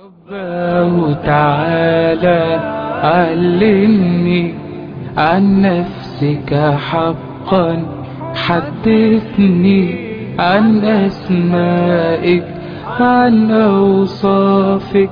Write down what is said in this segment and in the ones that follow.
رباه تعالى علمني عن نفسك حقا، حدثني عن أسمائك، عن أوصافك،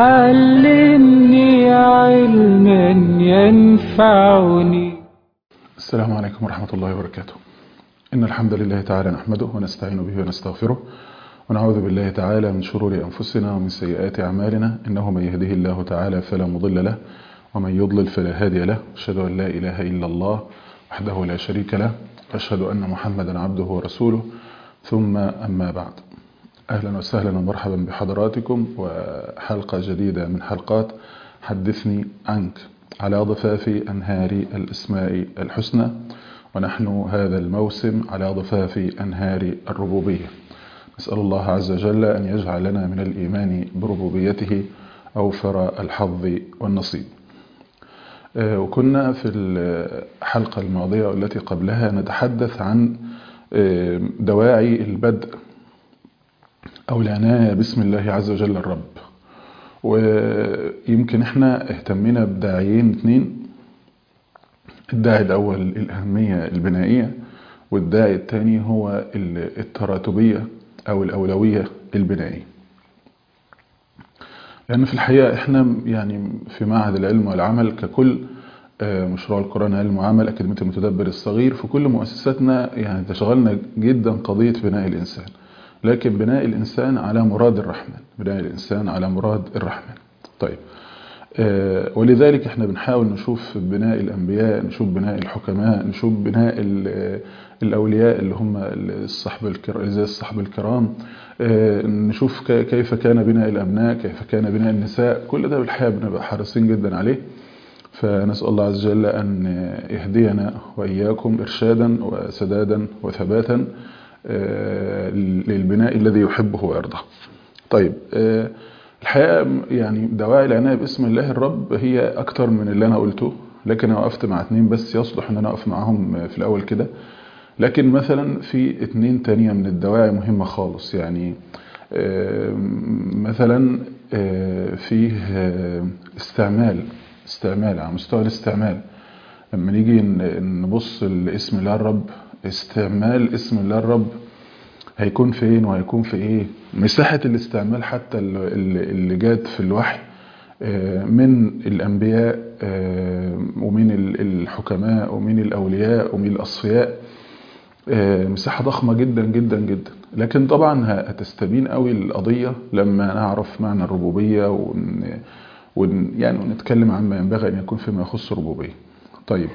علمني علما ينفعني. السلام عليكم ورحمة الله وبركاته. إن الحمد لله تعالى نحمده ونستعين به ونستغفره، ونعوذ بالله تعالى من شرور أنفسنا ومن سيئات أعمالنا. إنه من يهده الله تعالى فلا مضل له، ومن يضلل فلا هادي له. أشهد أن لا إله إلا الله وحده لا شريك له، أشهد أن محمدا عبده ورسوله، ثم أما بعد. أهلا وسهلا ومرحبا بحضراتكم، وحلقة جديدة من حلقات حدثني عنك على ضفاف أنهار الأسماء الحسنى، ونحن هذا الموسم على ضفاف أنهار الربوبية. نسأل الله عز وجل أن يجعل لنا من الإيمان بربوبيته أوفر الحظ والنصيب. وكنا في الحلقة الماضية والتي قبلها نتحدث عن دواعي البدء أو العناية باسم الله عز وجل الرب. ويمكن احنا اهتمينا بداعيين اثنين. الداعي الأول الأهمية البنائية، والداعي الثاني هو التراتبية أو الأولوية البنائية. لأن في الحقيقة احنا يعني في معهد العلم والعمل ككل، مشروع القرآن علم وعمل، أكاديمية المتدبر الصغير، في كل مؤسساتنا يعني تشغلنا جدا قضية بناء الإنسان، لكن بناء الإنسان على مراد الرحمن، بناء الإنسان على مراد الرحمن. طيب، ولذلك احنا بنحاول نشوف بناء الأنبياء، نشوف بناء الحكماء، نشوف بناء الأولياء اللي هم زي الصحب الكرام، نشوف كيف كان بناء الأبناء، كيف كان بناء النساء. كل ده بالحقيقة بنبقى حريصين جدا عليه. فنسأل الله عز وجل أن يهدينا وإياكم إرشادا وسدادا وثباتا للبناء الذي يحبه ويرضاه. طيب، الحقيقة يعني دواعي العناية باسم الله الرب هي أكتر من اللي أنا قلته، لكن أنا وقفت مع اتنين بس يصلح أن أنا أقف معهم في الأول كده. لكن مثلا في اتنين تانية من الدواعي مهمة خالص، يعني مثلا فيه استعمال على مستوى الاستعمال. لما نيجي نبص لاسم الله الرب، استعمال اسم الله الرب هيكون فين وهيكون في ايه. مساحة الاستعمال حتى اللي جات في الوحي من الأنبياء ومن الحكماء ومن الأولياء ومن الأصفياء، مساحة ضخمة جدا جدا جدا. لكن طبعا هتستبين قوي القضية لما نعرف معنى الربوبية يعني ونتكلم عن ما ينبغي أن يكون فيما يخص الربوبية. طيب،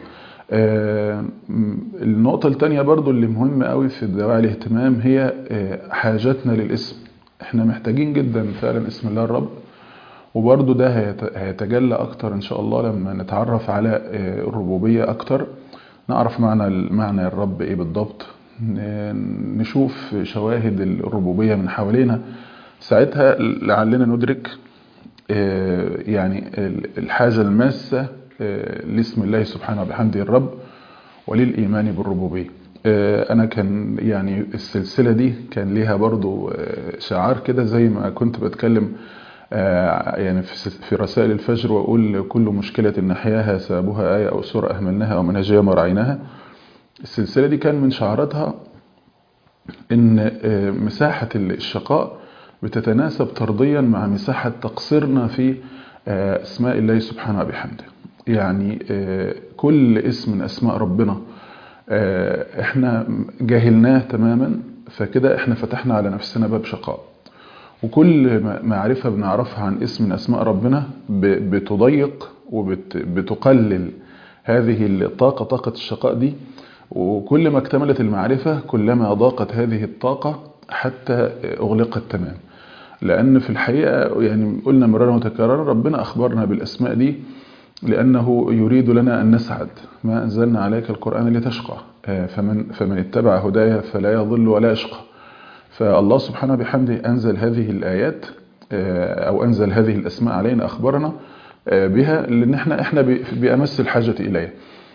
النقطة التانية برضو اللي مهمة قوي في دواعي الاهتمام هي حاجتنا للاسم. احنا محتاجين جدا فعلا اسم الله الرب، وبرضو ده هيتجلى اكتر ان شاء الله لما نتعرف على الربوبية اكتر، نعرف معنى الرب ايه بالضبط، نشوف شواهد الربوبية من حوالينا. ساعتها لعلنا ندرك يعني الحاجة الماسة لاسم الله سبحانه وبحمده الرب وللإيمان بالربوبية. أنا كان يعني السلسلة دي كان ليها برضو شعار كده، زي ما كنت بتكلم يعني في رسائل الفجر وأقول كل مشكلة نحياها سببها آية أو سورة أهملناها أو منهجية ما رعيناها. السلسلة دي كان من شعاراتها إن مساحة الشقاء بتتناسب طرديا مع مساحة تقصيرنا في أسماء الله سبحانه وبحمده. يعني كل اسم من أسماء ربنا احنا جاهلناه تماما، فكده احنا فتحنا على نفسنا باب شقاء. وكل معرفة بنعرفها عن اسم من أسماء ربنا بتضيق وبتقلل هذه الطاقة، طاقة الشقاء دي. وكل ما اكتملت المعرفة كلما ضاقت هذه الطاقة حتى أغلقت تمام. لأن في الحقيقة يعني قلنا مرارا وتكرارا ربنا أخبرنا بالأسماء دي لأنه يريد لنا أن نسعد. ما أنزلنا عليك القرآن لتشقى، فمن اتبع هدايا فلا يضل ولا يشقى. فالله سبحانه بحمده أنزل هذه الآيات أو أنزل هذه الأسماء علينا، أخبرنا بها لأن احنا بأمس الحاجة إليها.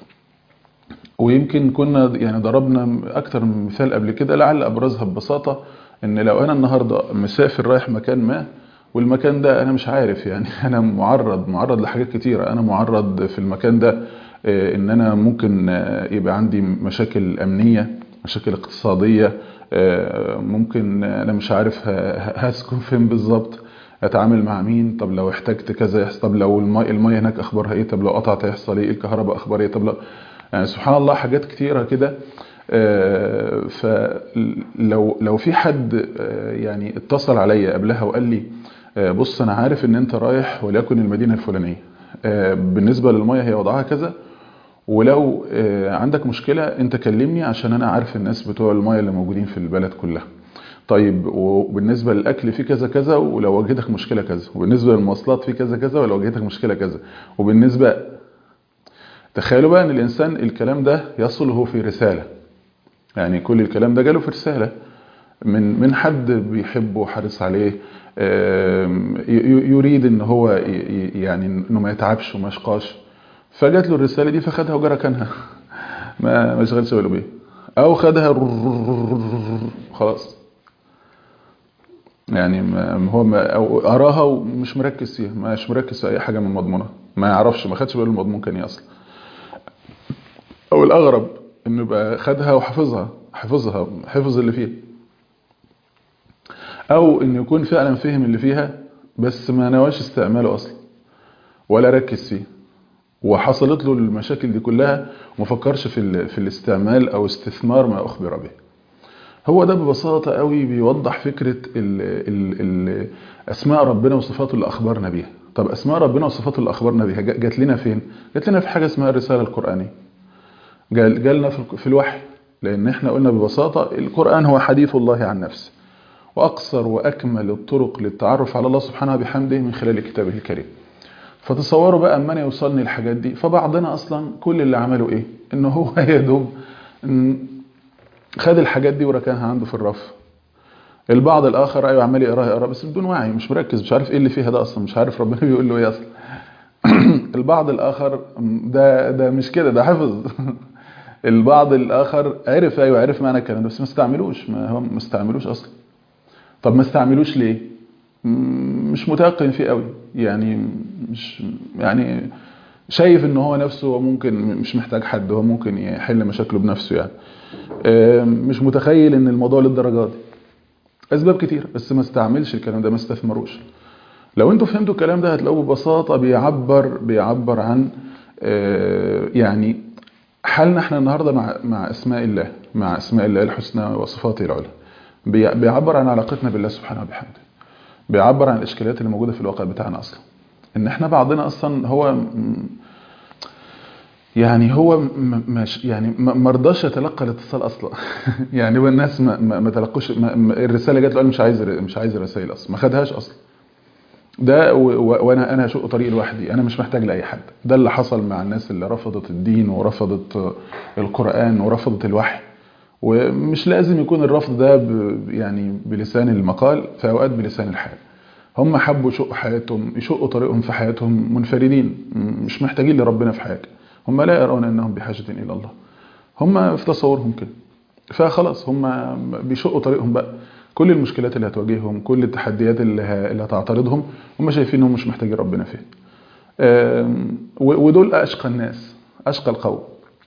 ويمكن كنا يعني ضربنا أكتر من مثال قبل كده، لعل أبرزها ببساطة إن لو أنا النهاردة مسافر رايح مكان ما والمكان ده انا مش عارف يعني انا معرض لحاجات كتيرة. انا معرض في المكان ده ان انا ممكن يبقى عندي مشاكل امنية، مشاكل اقتصادية، ممكن انا مش عارف هسكن فين بالظبط، اتعامل مع مين، طب لو احتجت كذا يحصل، طب لو المية هناك اخبارها ايه، طب لو قطعت هيحصل ايه، الكهرباء اخبار ايه، طب لو يعني سبحان الله حاجات كتيرة كده. فلو في حد يعني اتصل عليا قبلها وقال لي بص انا عارف ان انت رايح وليكن المدينة الفلانية، بالنسبة للمية هي وضعها كذا، ولو عندك مشكلة انت كلمني عشان انا عارف الناس بتوع المية اللي موجودين في البلد كلها. طيب وبالنسبة للأكل في كذا كذا ولو واجهتك مشكلة كذا، وبالنسبة للمواصلات في كذا كذا ولو واجهتك مشكلة كذا، وبالنسبة تخيلوا بقى ان الانسان الكلام ده يصله في رسالة، يعني كل الكلام ده جاله في رسالة من حد بيحبه وحريص عليه، يريد ان هو يعني انه ما يتعبش وما يشقاش، فجات له الرسالة دي فخدها وجرى كانها ما يشغلش باله بيه، او خدها خلاص يعني هو او قراها ومش مركز فيها، مش مركز في اي حاجة من مضمونها، ما يعرفش، ما خدش باله المضمون كان ايه اصلا. او الاغرب انه يبقى خدها وحفظها، حفظ اللي فيها، او انه يكون فعلا فهم اللي فيها بس ما نواش استعماله اصلا ولا ركز فيه، وحصلت له المشاكل دي كلها وما فكرش في الاستعمال او استثمار ما اخبر به. هو ده ببساطة قوي بيوضح فكرة ال اسماء ربنا وصفاته اللي اخبرنا بيها. طب اسماء ربنا وصفاته اللي اخبرنا بيها جات لنا فين؟ جات لنا في حاجة اسمها الرسالة القرآنية، جالنا في الوحي، لان احنا قلنا ببساطة القرآن هو حديث الله عن نفسه، وأقصر وأكمل الطرق للتعرف على الله سبحانه بحمده من خلال كتابه الكريم. فتصوروا بقى أما أنا يوصلني الحاجات دي، فبعضنا أصلا كل اللي عمله إيه؟ إنه هو يدوب خد الحاجات دي وركنها عنده في الرف. البعض الآخر أيوة عمال يقراها بس بدون وعي، مش مركز، مش عارف إيه اللي فيها ده أصلا، مش عارف ربنا بيقول له إيه أصلا. البعض الآخر ده مش كده، ده حفظ. البعض الآخر عرف، أيوة عرف معنى الكلام بس ما استعملوش، ما هو ما استعملوش أصلا. طب ما استعملوش ليه؟ مش متيقن فيه قوي، يعني مش يعني شايف ان هو نفسه ممكن مش محتاج حد، هو ممكن يحل مشاكله بنفسه يعني. مش متخيل ان الموضوع للدرجه دي، اسباب كتير، بس ما استعملش الكلام ده، ما استثمروش. لو انتوا فهمتوا الكلام ده هتلاقوه ببساطه بيعبر عن يعني حالنا احنا النهارده مع اسماء الله، مع اسماء الله الحسنى وصفاته العلى. بيعبر عن علاقتنا بالله سبحانه وبحمده، بيعبر عن الاشكاليات اللي موجوده في الواقع بتاعنا اصلا، ان احنا بعضنا اصلا هو يعني هو مش يعني ما رضاش يتلقى الاتصال اصلا. يعني هو الناس ما تلقوش الرساله جت له قال مش عايز الرسائل اصلا، ما خدهاش اصلا. ده وانا هشق طريقي لوحدي، انا مش محتاج لاي حد. ده اللي حصل مع الناس اللي رفضت الدين ورفضت القرآن ورفضت الوحي. ومش لازم يكون الرفض ده يعني بلسان المقال، في اوقات بلسان الحال. هم حبوا يشقوا حياتهم، يشقوا طريقهم في حياتهم منفردين، مش محتاجين لربنا في حاجة. هم لا يرون انهم بحاجة الى الله، هم في تصورهم كده، فخلاص هم بيشقوا طريقهم بقى. كل المشكلات اللي هتواجههم، كل التحديات اللي هتعترضهم، هم شايفين انهم مش محتاجين ربنا فيه. ودول اشقى الناس، اشقى القوم.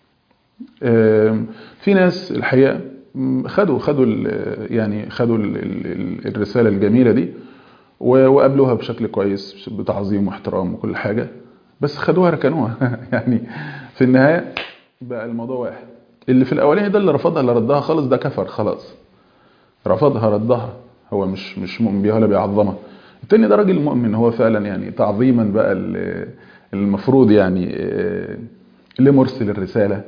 في ناس الحقيقة خدوا يعني خدوا الرسالة الجميلة دي وقابلوها بشكل كويس بتعظيم واحترام وكل حاجة، بس خدوها ركنوها. يعني في النهاية بقى الموضوع واحد. اللي في الأولاني ده اللي رفضها، اللي ردها خالص، ده كفر خلاص، رفضها ردها، هو مش مؤمن بيها ولا بيعظمها. التاني ده راجل مؤمن، هو فعلا يعني تعظيما بقى المفروض يعني لمرسل الرسالة،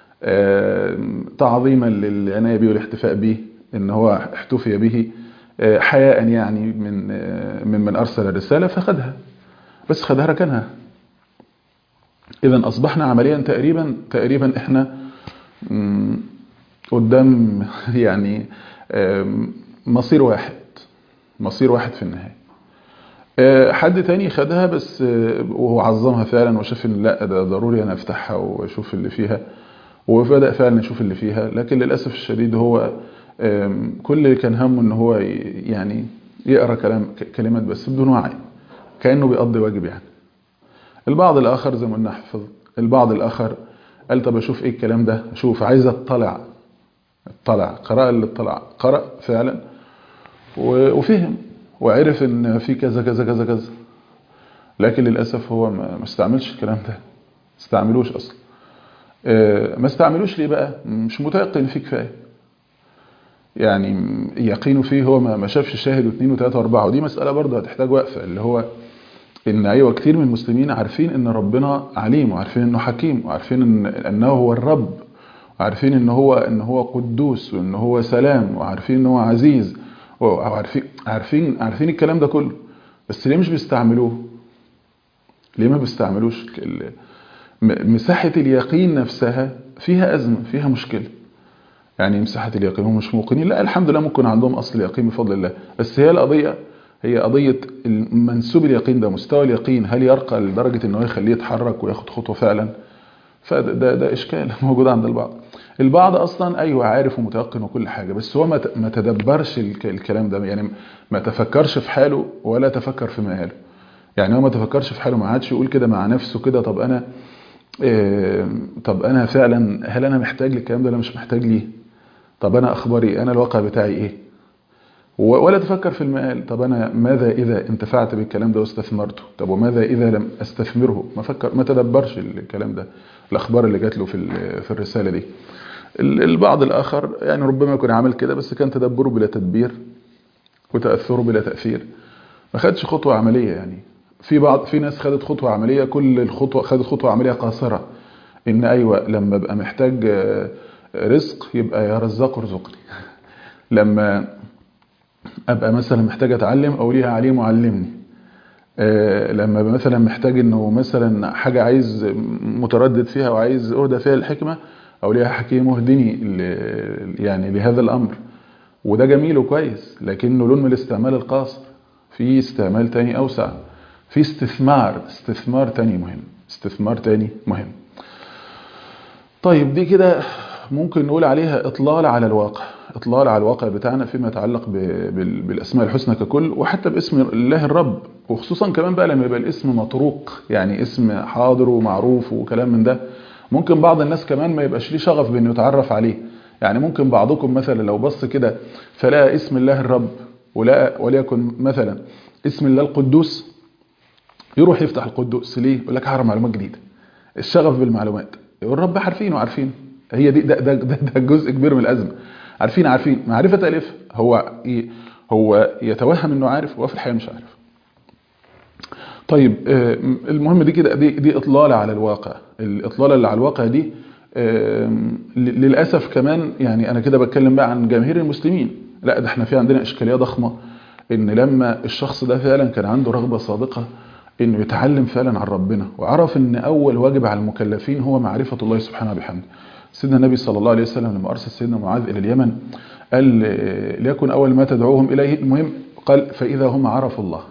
تعظيما للعناية به والاحتفاء به، ان هو احتفي به حياء يعني من ارسل الرسالة، فخدها، بس خدها ركنها. اذا اصبحنا عمليا تقريبا احنا قدام يعني مصير واحد في النهاية. حد تاني خدها بس وهو عظمها فعلا وشاف ان لا ده ضروري انا افتحها واشوف اللي فيها، وبدأ فعلا يشوف اللي فيها. لكن للأسف الشديد هو كل اللي كان همه ان هو يعني يقرأ كلمات بس بدون وعي، كأنه بيقضي واجب يعني. البعض الآخر زي ما قلنا حفظ. البعض الآخر قال طب أشوف إيه الكلام ده، أشوف عايز اطلع قرأ اللي اطلع، قرأ فعلا وفهم وعرف إن في كذا كذا كذا كذا، لكن للأسف هو ما استعملش الكلام ده، ما استعملوش أصلا. ما استعملوش ليه بقى؟ مش متيقن فيه كفاية، يعني يقينه فيه هو ما شافش شاهد واثنين وثلاثة واربعة. ودي مسألة برضه هتحتاج وقفة، اللي هو ان ايوه كتير من المسلمين عارفين ان ربنا عليم، وعارفين انه حكيم، وعارفين انه هو الرب، وعارفين ان هو قدوس، وان هو سلام، وعارفين ان هو عزيز، عارفين الكلام ده كله، بس ليه مش بيستعملوه؟ ليه ما بيستعملوش؟ مساحة اليقين نفسها فيها أزمة، فيها مشكلة. يعني مساحة اليقين هم مش موقنين، لا الحمد لله ممكن عندهم أصل يقين بفضل الله، بس هي القضية هي قضية منسوب اليقين ده، مستوى اليقين هل يرقى لدرجة انه يخليه يتحرك وياخد خطوة فعلا؟ فده إشكال موجود عند البعض. البعض أصلا أيوة عارف ومتيقن وكل حاجة، بس هو ما تدبرش الكلام ده، يعني ما تفكرش في حاله ولا تفكر في مآله. يعني هو ما تفكرش في حاله، ما عادش يقول كده مع نفسه كده طب أنا فعلا هل أنا محتاج للكلام ده ولا مش محتاج ليه؟ طب أنا أخباري، أنا الواقع بتاعي إيه؟ ولا تفكر في المآل. طب أنا ماذا إذا انتفعت بالكلام ده واستثمرته؟ طب وماذا إذا لم أستثمره؟ ما تدبرش الكلام ده، الأخبار اللي جات له في الرسالة دي. البعض الآخر يعني ربما يكون عمل كده، بس كان تدبره بلا تدبير وتأثره بلا تأثير، ما خدش خطوة عملية. يعني في ناس خدت خطوة عملية، كل الخطوة خدت خطوة عملية قاصرة، إن أيوة لما أبقى محتاج رزق يبقى يا رزاق ارزقني، لما ابقى مثلا محتاج اتعلم او ليها عليم وعلمني، لما ابقى مثلا محتاج انه مثلا حاجه عايز متردد فيها وعايز اهدى فيها الحكمه، او ليها حكيم اهدني يعني لهذا الامر. وده جميل وكويس، لكنه لون من الاستعمال القاصر. في استعمال تاني اوسع، في استثمار تاني مهم. طيب دي كده ممكن نقول عليها إطلال على الواقع بتاعنا فيما يتعلق بالأسماء الحسنى ككل، وحتى باسم الله الرب، وخصوصا كمان بقى لما يبقى الاسم مطروق، يعني اسم حاضر ومعروف وكلام من ده. ممكن بعض الناس كمان ما يبقاش ليه شغف بأنه يتعرف عليه. يعني ممكن بعضكم مثلا لو بص كده فلا اسم الله الرب وليكن مثلا اسم الله القدوس، يروح يفتح القدوس ليه؟ يقول لك هعرف معلومات جديدة، الشغف بالمعلومات. والرب عارفين هي دي ده جزء كبير من الأزمة. عارفين معرفة ألف، هو يتوهم انه عارف وفي الحقيقة مش عارف. طيب المهم دي كده دي إطلالة على الواقع. الإطلالة اللي على الواقع دي للأسف كمان، يعني أنا كده بتكلم بقى عن جماهير المسلمين، لا ده احنا في عندنا إشكالية ضخمة، إن لما الشخص ده فعلا كان عنده رغبة صادقة إنه يتعلم فعلا عن ربنا، وعرف إن أول واجب على المكلفين هو معرفة الله سبحانه وبحمده. سيدنا النبي صلى الله عليه وسلم لما أرسل سيدنا معاذ إلى اليمن قال ليكن أول ما تدعوهم إليه، المهم قال فإذا هم عرفوا الله.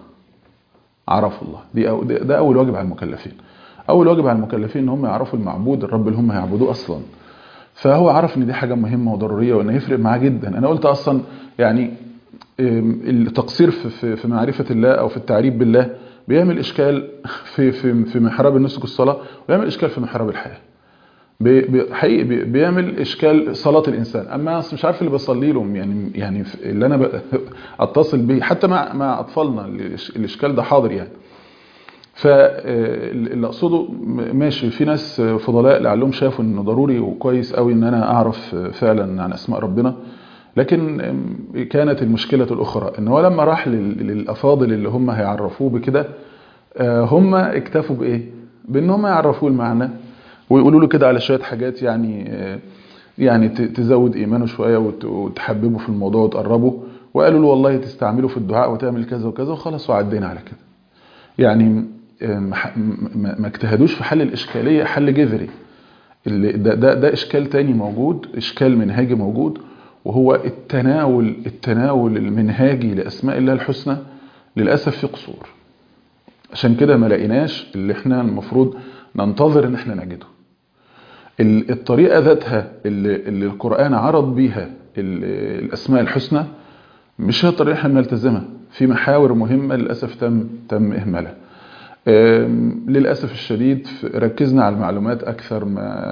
ده أول واجب على المكلفين. أول واجب على المكلفين إن هم يعرفوا المعبود الرب اللي هم هيعبدوه أصلا. فهو عرف إن دي حاجة مهمة وضرورية، وإنه يفرق معاه جدا. أنا قلت أصلا يعني التقصير في معرفة الله أو في التعريف بالله بيعمل إشكال في محراب النسك الصلاة، ويعمل إشكال في محراب الحياة. حقيقي بيعمل إشكال صلاة الإنسان. أما مش عارف اللي بصلي لهم، يعني اللي أنا أتصل به حتى مع أطفالنا الإشكال ده حاضر يعني. فاللي أقصده ماشي، في ناس فضلاء لعلهم شافوا إنه ضروري وكويس قوي إن أنا أعرف فعلا عن أسماء ربنا، لكن كانت المشكلة الأخرى إن هو لما راح للأفاضل اللي هم هيعرفوه بكده، هم اكتفوا بإيه؟ بإن هم يعرفوه المعنى ويقولوا له كده على شوية حاجات يعني تزود إيمانه شوية وتحببه في الموضوع وتقربه، وقالوا له والله تستعمله في الدعاء وتعمل كذا وكذا وخلاص وعدينا على كده. يعني ما اجتهدوش في حل الإشكالية حل جذري. ده إشكال تاني موجود، إشكال منهاجي موجود، وهو التناول المنهاجي لأسماء الله الحسنى للأسف في قصور. عشان كده ما لقيناش اللي احنا المفروض ننتظر ان احنا نجده. الطريقة ذاتها اللي القرآن عرض بيها الأسماء الحسنى مش هي الطريقة احنا بنلتزمها. في محاور مهمة للأسف تم إهمالها. للأسف الشديد ركزنا على المعلومات أكثر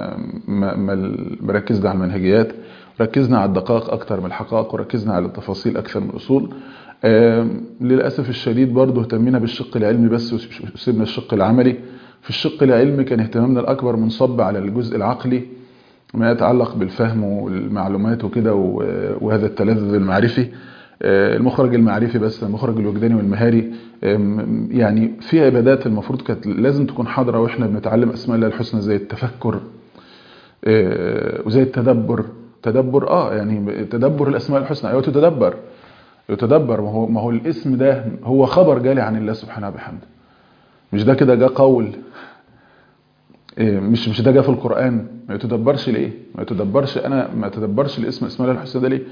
ما ركزنا على المنهجيات، ركزنا على الدقائق أكثر من الحقائق، وركزنا على التفاصيل أكثر من الأصول. للأسف الشديد برضه اهتمينا بالشق العلمي بس وسيبنا الشق العملي. في الشق العلمي كان اهتمامنا الأكبر منصب على الجزء العقلي ما يتعلق بالفهم والمعلومات وكده، وهذا التلذذ المعرفي، المخرج المعرفي بس، المخرج الوجداني والمهاري. يعني في عبادات المفروض كانت لازم تكون حاضرة واحنا بنتعلم أسماء الله الحسنى، زي التفكر وزي التدبر. يعني تدبر الأسماء الحسنى، أيوة يتدبر. ما هو الاسم ده هو خبر جالي عن الله سبحانه وبحمده، مش ده كده جاء قول، مش ده جاء في القرآن. ما يتدبرش ليه؟ ما اتدبرش الاسم اسماء الله الحسنى ده ليه؟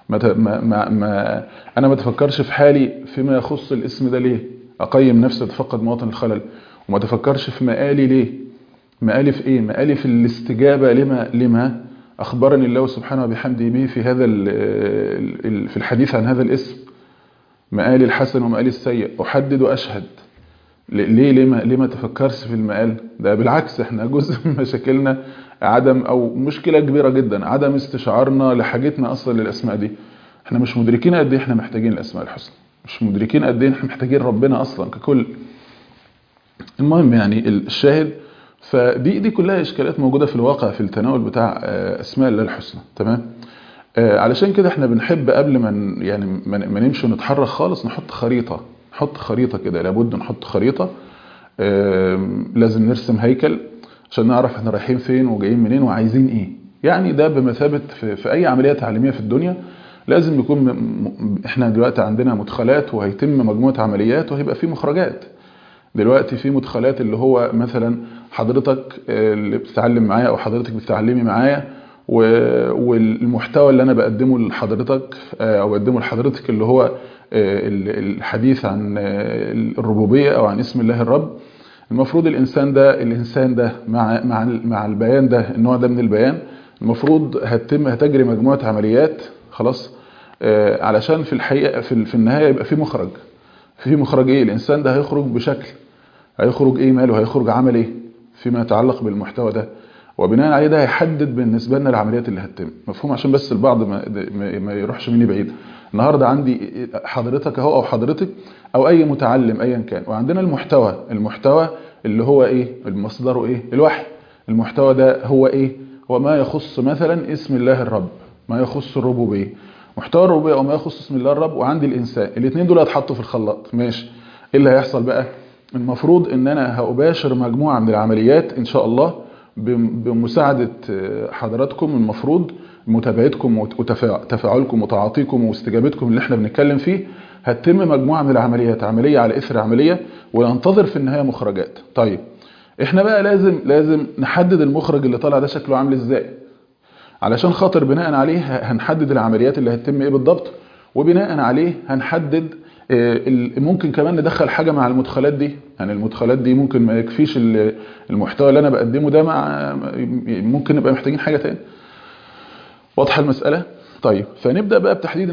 انا ما اتفكرش في حالي فيما يخص الاسم ده ليه؟ اقيم نفسي، اتفقد مواطن الخلل، وما اتفكرش في مقالي ليه؟ مقالي في ايه؟ مقالي في الاستجابة لما اخبرني الله سبحانه وبحمده به في هذا في الحديث عن هذا الاسم. مقالي الحسن ومقالي السيء، احدد واشهد. ليه ما تفكرش في المقال ده؟ بالعكس، احنا جزء من مشاكلنا عدم، او مشكلة كبيرة جدا، عدم استشعارنا لحاجتنا اصلا للاسماء دي. احنا مش مدركين قد ايه احنا محتاجين الاسماء الحسنى، مش مدركين قد ايه احنا محتاجين ربنا اصلا ككل. المهم يعني الشاهد، فدي كلها اشكالات موجودة في الواقع في التناول بتاع اسماء الله الحسنى. تمام. علشان كده احنا بنحب قبل ما نمشي ونتحرك خالص نحط خريطة كده، لابد نحط خريطة. لازم نرسم هيكل عشان نعرف احنا رايحين فين وجايين منين وعايزين ايه. يعني ده بمثابة في اي عملية تعليمية في الدنيا لازم يكون احنا دلوقتي عندنا مدخلات، وهيتم مجموعة عمليات، وهيبقى في مخرجات. دلوقتي في مدخلات اللي هو مثلا حضرتك اللي بتتعلم معايا او حضرتك بتتعلمي معايا، والمحتوى اللي انا بقدمه لحضرتك او بقدمه لحضرتك اللي هو الحديث عن الربوبية او عن اسم الله الرب. المفروض الانسان ده مع البيان ده، النوع ده من البيان، المفروض هتجري مجموعة عمليات خلاص، علشان في الحقيقة في النهاية يبقى في مخرج ايه؟ الانسان ده هيخرج بشكل، هيخرج ايه ماله، هيخرج عمل ايه فيما يتعلق بالمحتوى ده، وبناء عليه ده هيحدد بالنسبة لنا العمليات اللي هتتم. مفهوم؟ عشان بس البعض ما يروحش مني بعيد. النهاردة عندي حضرتك اهو او حضرتك او اي متعلم ايا كان، وعندنا المحتوى اللي هو ايه؟ المصدر ايه؟ الوحي. المحتوى ده هو ايه؟ هو ما يخص مثلا اسم الله الرب، ما يخص الربوبية، محتوى الربوبية او ما يخص اسم الله الرب. وعندي الانسان، الاثنين دول هيتحطوا في الخلاط. ماشي، ايه اللي هيحصل بقى؟ المفروض ان انا هأباشر مجموعة من العمليات ان شاء الله بمساعدة حضراتكم، المفروض متابعتكم وتفاعلكم وتعاطيكم واستجابتكم اللي احنا بنتكلم فيه. هتتم مجموعة من العمليات، عملية على اثر عملية، وننتظر في النهاية مخرجات. طيب احنا بقى لازم نحدد المخرج اللي طالع ده شكله عامل ازاي، علشان خاطر بناء عليه هنحدد العمليات اللي هتتم ايه بالضبط، وبناء عليه هنحدد ممكن كمان ندخل حاجة مع المدخلات دي. يعني المدخلات دي ممكن ما يكفيش المحتوى اللي انا بقدمه ده، ممكن نبقى محتاجين حاجة تاني. واضحة المسألة؟ طيب فنبدأ بقى بتحديد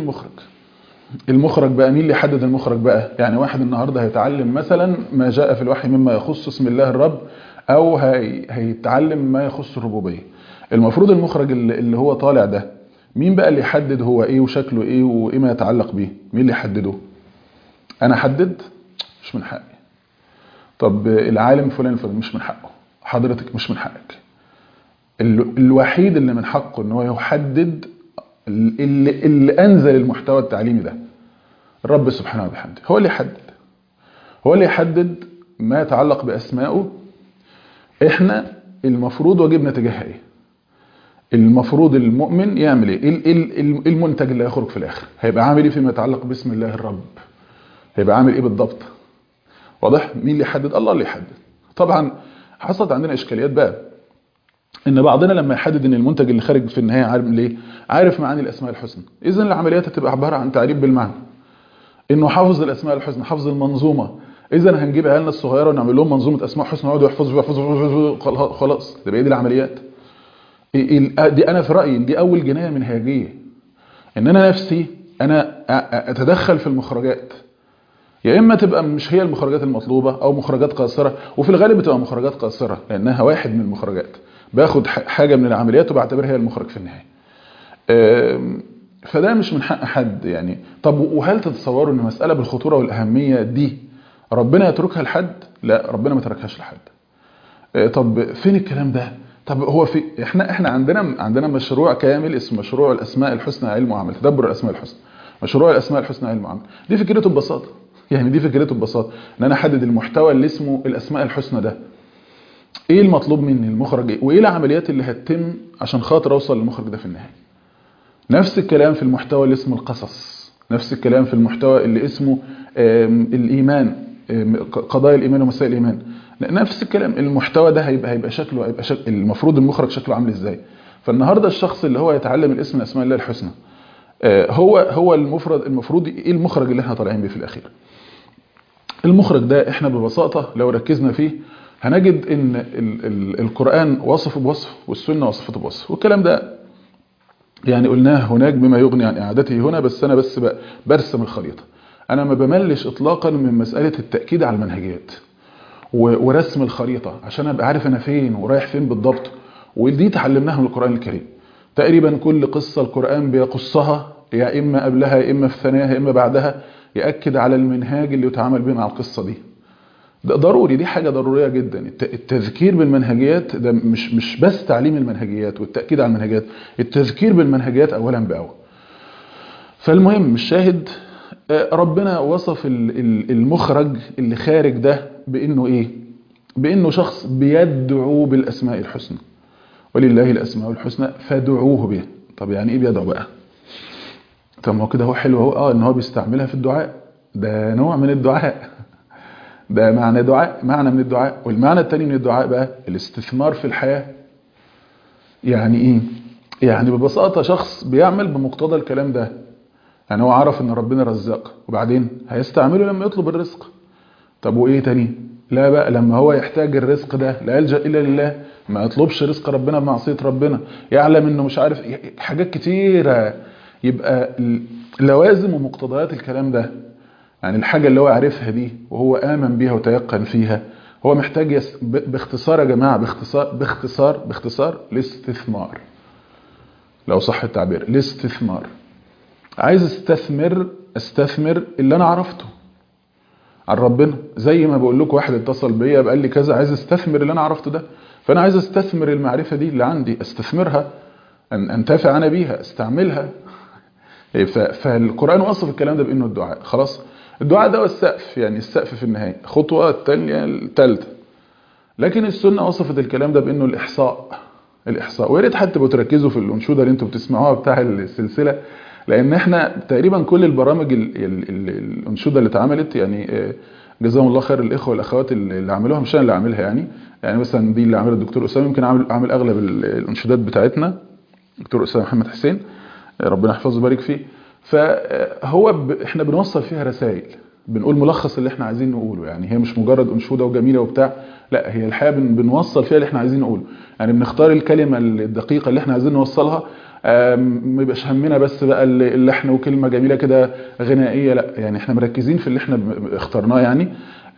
المخرج بقى. مين اللي يحدد المخرج بقى؟ يعني واحد النهاردة هيتعلم مثلا ما جاء في الوحي مما يخص اسم الله الرب، او هيتعلم ما يخص الربوبية. المفروض المخرج اللي هو طالع ده، مين بقى اللي يحدد هو ايه وشكله ايه وايه ما يتعلق بيه؟ مين اللي يحدده؟ انا احدد؟ مش من حقي. طب العالم فلان مش من حقه، حضرتك مش من حقك. الوحيد اللي من حقه ان هو يحدد اللي انزل المحتوى التعليمي ده الرب سبحانه وبحمده. هو اللي يحدد ما يتعلق باسمائه. احنا المفروض واجبنا تجاهها ايه؟ المفروض المؤمن يعمل ايه؟ المنتج اللي هيخرج في الاخر هيبقى عامل ايه فيما يتعلق باسم الله الرب؟ هيبقى عامل ايه بالضبط؟ واضح؟ مين اللي يحدد؟ الله اللي يحدد. طبعا حصلت عندنا اشكاليات بقى، ان بعضنا لما يحدد ان المنتج اللي خارج في النهايه عارف ليه، عارف معاني الاسماء الحسنى، اذا العمليات هتبقى عباره عن تعريف بالمعنى، انه حافظ الاسماء الحسنى، حافظ المنظومه. اذا هنجيب عيالنا الصغيره ونعمل لهم منظومه اسماء حسنى ويقعدوا يحفظوا خلاص، تبقى دي العمليات. دي انا في رايي دي اول جنايه منهجيه، ان انا نفسي انا اتدخل في المخرجات. يا اما تبقى مش هي المخرجات المطلوبه او مخرجات قاصره، وفي الغالب بتبقى مخرجات قاصره لانها واحد من المخرجات، باخد حاجه من العمليات وبعتبرها هي المخرج في النهايه. فده مش من حق حد يعني. طب وهل تتصوروا ان مساله بالخطوره والاهميه دي ربنا يتركها لحد؟ لا، ربنا ما تركهاش لحد. طب فين الكلام ده؟ طب هو في احنا عندنا مشروع كامل اسمه مشروع الاسماء الحسنى علم وعمل، تدبر الاسماء الحسنى. مشروع الاسماء الحسنى علم وعمل دي فكرته ببساطه، يعني دي فكرته ببساطه ان انا احدد المحتوى اللي اسمه الاسماء الحسنى ده ايه المطلوب مني، المخرج ايه، وايه العمليات اللي هتتم عشان خاطر اوصل للمخرج ده في النهايه. نفس الكلام في المحتوى اللي اسمه القصص، نفس الكلام في المحتوى اللي اسمه الايمان، قضايا الايمان ومسائل الايمان، نفس الكلام. المحتوى ده هيبقى شكله المفروض المخرج شكله عامل ازاي. فالنهارده الشخص اللي هو يتعلم الاسم من اسماء الله الحسنى هو المفروض ايه المخرج اللي احنا طالعين بيه في الاخير. المخرج ده احنا ببساطه لو ركزنا فيه هنجد ان القرآن وصفه بوصف والسنه وصفته بوصف، والكلام ده يعني قلناه هناك بما يغني عن اعادته هنا، بس انا برسم الخريطه. انا ما بملش اطلاقا من مساله التاكيد على المنهجيات ورسم الخريطه عشان ابقى عارف انا فين ورايح فين بالضبط. ودي تعلمناها من القرآن الكريم. تقريبا كل قصه القرآن بيقصها يا اما قبلها يا اما في ثانيها يا اما بعدها ياكد على المنهاج اللي يتعامل بيه مع القصه دي. ده ضروري، دي حاجة ضرورية جدا. التذكير بالمنهجيات ده مش بس تعليم المنهجيات والتأكيد على المنهجيات، التذكير بالمنهجيات أولا بأول. فالمهم الشاهد ربنا وصف المخرج اللي خارج ده بأنه إيه؟ بأنه شخص بيدعو بالأسماء الحسنى، ولله الأسماء الحسنى فادعوه بها. طب يعني إيه بيدعو بقى؟ طب ما هو كده هو حلو اهو، إن هو بيستعملها في الدعاء، ده نوع من الدعاء، ده معنى دعاء، معنى من الدعاء. والمعنى التاني من الدعاء بقى الاستثمار في الحياة. يعني ايه؟ يعني ببساطة شخص بيعمل بمقتضى الكلام ده. يعني هو عرف ان ربنا رزاق وبعدين هيستعمله لما يطلب الرزق. طب وايه تاني؟ لا بقى لما هو يحتاج الرزق ده لا يلجأ الا لله، ما يطلبش رزق ربنا بمعصية ربنا، يعلم انه مش عارف حاجات كتيرة. يبقى لوازم ومقتضيات الكلام ده، يعني الحاجة اللي هو عارفها دي وهو آمن بيها وتيقن فيها، هو محتاج باختصار يا جماعة، باختصار الاستثمار، لو صح التعبير، الاستثمار. عايز استثمر اللي انا عرفته عن ربنا. زي ما بقول لكم واحد اتصل بيا قال لي كذا، عايز استثمر اللي انا عرفته ده، فانا عايز استثمر المعرفة دي اللي عندي، استثمرها، انتفع انا بيها، استعملها. فالقرآن وصف الكلام ده بانه الدعاء. خلاص، الدعاء ده هو السقف، يعني السقف في النهاية، خطوة الثانية الثالثة. لكن السنة وصفت الكلام ده بانه الاحصاء. ويا ريت حتى بتركزوا في الانشوده اللي انتوا بتسمعوها بتاع السلسله، لان احنا تقريبا كل البرامج الانشوده اللي اتعملت، يعني جزاهم الله خير الاخوه والاخوات اللي عملوها، مش انا اللي عاملها يعني مثلا دي اللي عاملها الدكتور اسامه، يمكن عامل اغلب الانشودات بتاعتنا دكتور اسامه محمد حسين، ربنا يحفظه ويبارك فيه. فهو احنا بنوصل فيها رسائل، بنقول ملخص اللي احنا عايزين نقوله. يعني هي مش مجرد انشوده وجميله وبتاع، لا، هي الحقيقه بنوصل فيها اللي احنا عايزين نقوله. يعني بنختار الكلمه الدقيقه اللي احنا عايزين نوصلها، ما يبقاش همنا بس بقى اللحن وكلمه جميله كده غنائيه، لا، يعني احنا مركزين في اللي احنا اخترناه يعني.